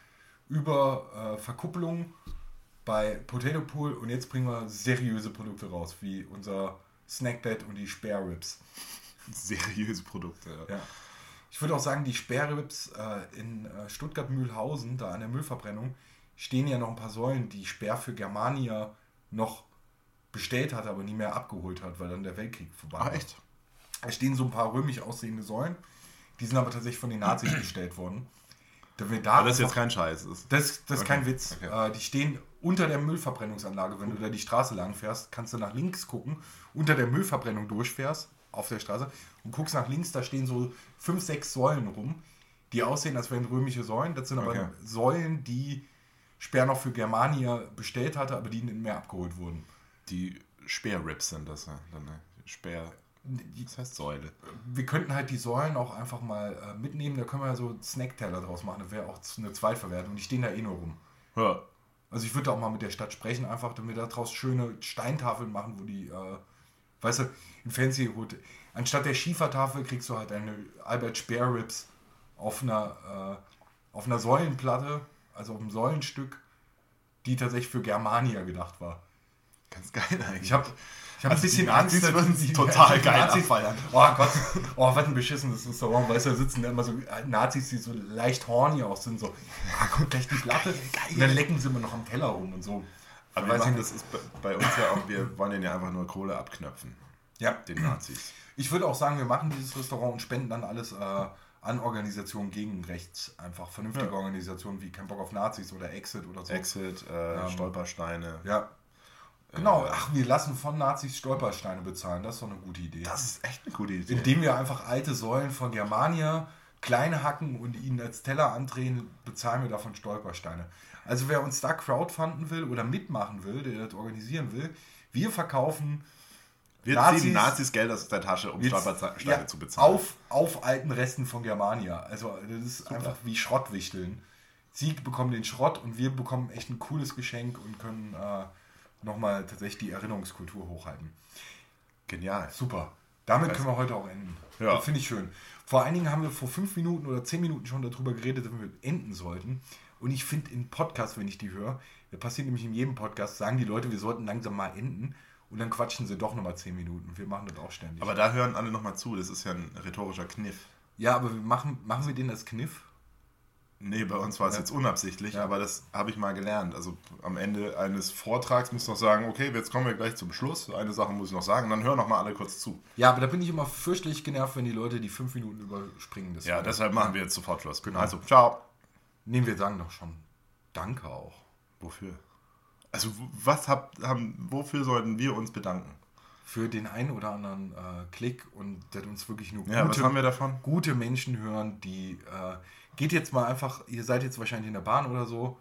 über Verkupplung bei Potato Pool und jetzt bringen wir seriöse Produkte raus, wie unser Snackbed und die Sperrrips. seriöse Produkte. Ja. Ja. Ich würde auch sagen, die Sperrrips in Stuttgart-Mühlhausen, da an der Müllverbrennung, stehen ja noch ein paar Säulen, die Sperr für Germania noch bestellt hat, aber nie mehr abgeholt hat, weil dann der Weltkrieg vorbei war. Ah, echt? Da stehen so ein paar römisch aussehende Säulen, die sind aber tatsächlich von den Nazis bestellt worden. Da wir da Aber das ist jetzt einfach- kein Scheiß. das ist Okay, kein Witz. okay. Die stehen unter der Müllverbrennungsanlage. Wenn du da die Straße lang fährst, kannst du nach links gucken, unter der Müllverbrennung durchfährst, auf der Straße, und guckst nach links, da stehen so 5, 6 Säulen rum, die aussehen, als wären römische Säulen. Das sind aber Okay. Säulen, die Speer noch für Germania bestellt hatte, aber die nicht mehr abgeholt wurden. Die Speerrips sind das. Ja. Dann, ne? Speer. Das heißt Säule. Wir könnten halt die Säulen auch einfach mal mitnehmen, da können wir ja so Snackteller draus machen, das wäre auch eine Zweitverwertung, die stehen da eh nur rum. Ja. Also ich würde auch mal mit der Stadt sprechen, einfach damit wir daraus schöne Steintafeln machen, wo die, weißt du, in Fancy Hood, anstatt der Schiefertafel kriegst du halt eine Albert Speer Rips auf einer Säulenplatte, also auf einem Säulenstück, die tatsächlich für Germania gedacht war. Ganz geil eigentlich. Ich hab ein Also bisschen die Angst, Nazis würden die total geil Nazis abfeiern. Oh Gott, oh, was ein beschissenes Restaurant, weißt du, da sitzen da immer so Nazis, die so leicht horny auch sind, so, kommt gleich die Platte, und dann lecken sie immer noch am Teller rum und so. Aber wir machen, das ist bei uns ja auch, wir wollen denen ja einfach nur Kohle abknöpfen, Ja, den Nazis. ich würde auch sagen, wir machen dieses Restaurant und spenden dann alles an Organisationen gegen rechts, einfach vernünftige Organisationen wie Kein Bock auf Nazis oder Exit oder so. Exit, Stolpersteine. Ja. Genau, wir lassen von Nazis Stolpersteine bezahlen, das ist doch eine gute Idee. Das ist echt eine gute Idee. Indem wir einfach alte Säulen von Germania klein hacken und ihnen als Teller andrehen, bezahlen wir davon Stolpersteine. Also wer uns da crowdfunden will oder mitmachen will, der das organisieren will, wir verkaufen Wir ziehen Nazis Geld aus der Tasche, um Stolpersteine zu bezahlen. Auf alten Resten von Germania. Also das ist einfach wie Schrottwichteln. Sie bekommen den Schrott und wir bekommen echt ein cooles Geschenk und können nochmal tatsächlich die Erinnerungskultur hochhalten. Genial. Super. Damit können wir heute auch enden. Ja. Das finde ich schön. Vor allen Dingen haben wir vor 5 Minuten oder 10 Minuten schon darüber geredet, dass wir enden sollten. Und ich finde in Podcasts, wenn ich die höre, das passiert nämlich in jedem Podcast, sagen die Leute, wir sollten langsam mal enden. Und dann quatschen sie doch nochmal 10 Minuten. Wir machen das auch ständig. Aber da hören alle nochmal zu. Das ist ja ein rhetorischer Kniff. Ja, aber machen wir den als Kniff? Nee, bei uns war es jetzt unabsichtlich, aber das habe ich mal gelernt. Also am Ende eines Vortrags muss ich noch sagen, okay, jetzt kommen wir gleich zum Schluss. Eine Sache muss ich noch sagen und dann hören noch mal alle kurz zu. Ja, aber da bin ich immer fürchterlich genervt, wenn die Leute die 5 Minuten überspringen. Ja, deshalb machen wir jetzt sofort Schluss. Genau. Also, ciao. Nee, wir sagen doch schon Danke auch. Wofür? Also, wofür sollten wir uns bedanken? Für den einen oder anderen Klick und dass uns wirklich nur was haben wir davon? Gute Menschen hören, die geht jetzt mal einfach, ihr seid jetzt wahrscheinlich in der Bahn oder so.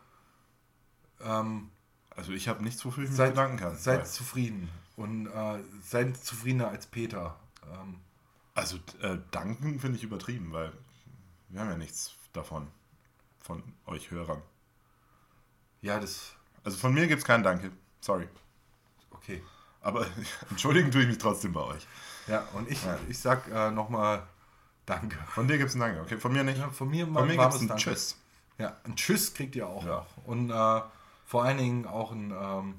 Also ich habe nichts, wofür ich mich bedanken kann. Seid zufrieden und seid zufriedener als Peter. Also danken finde ich übertrieben, weil wir haben ja nichts davon, von euch Hörern. Ja, das... Also von mir gibt es keinen Danke, sorry. Okay. Aber entschuldigen tue ich mich trotzdem bei euch. Ja, und ich sag nochmal Danke. Von dir gibt es einen Danke, okay? Von mir nicht. Ja, von mir gibt es einen Danke. Tschüss. Ja, ein Tschüss kriegt ihr auch Ja. noch. Und vor allen Dingen auch ein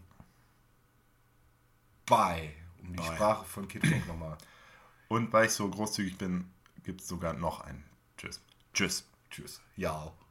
Bye, um die Bye. Sprache von Kid Rock nochmal. Und weil ich so großzügig bin, gibt es sogar noch einen Tschüss. Tschüss. Tschüss. Ja.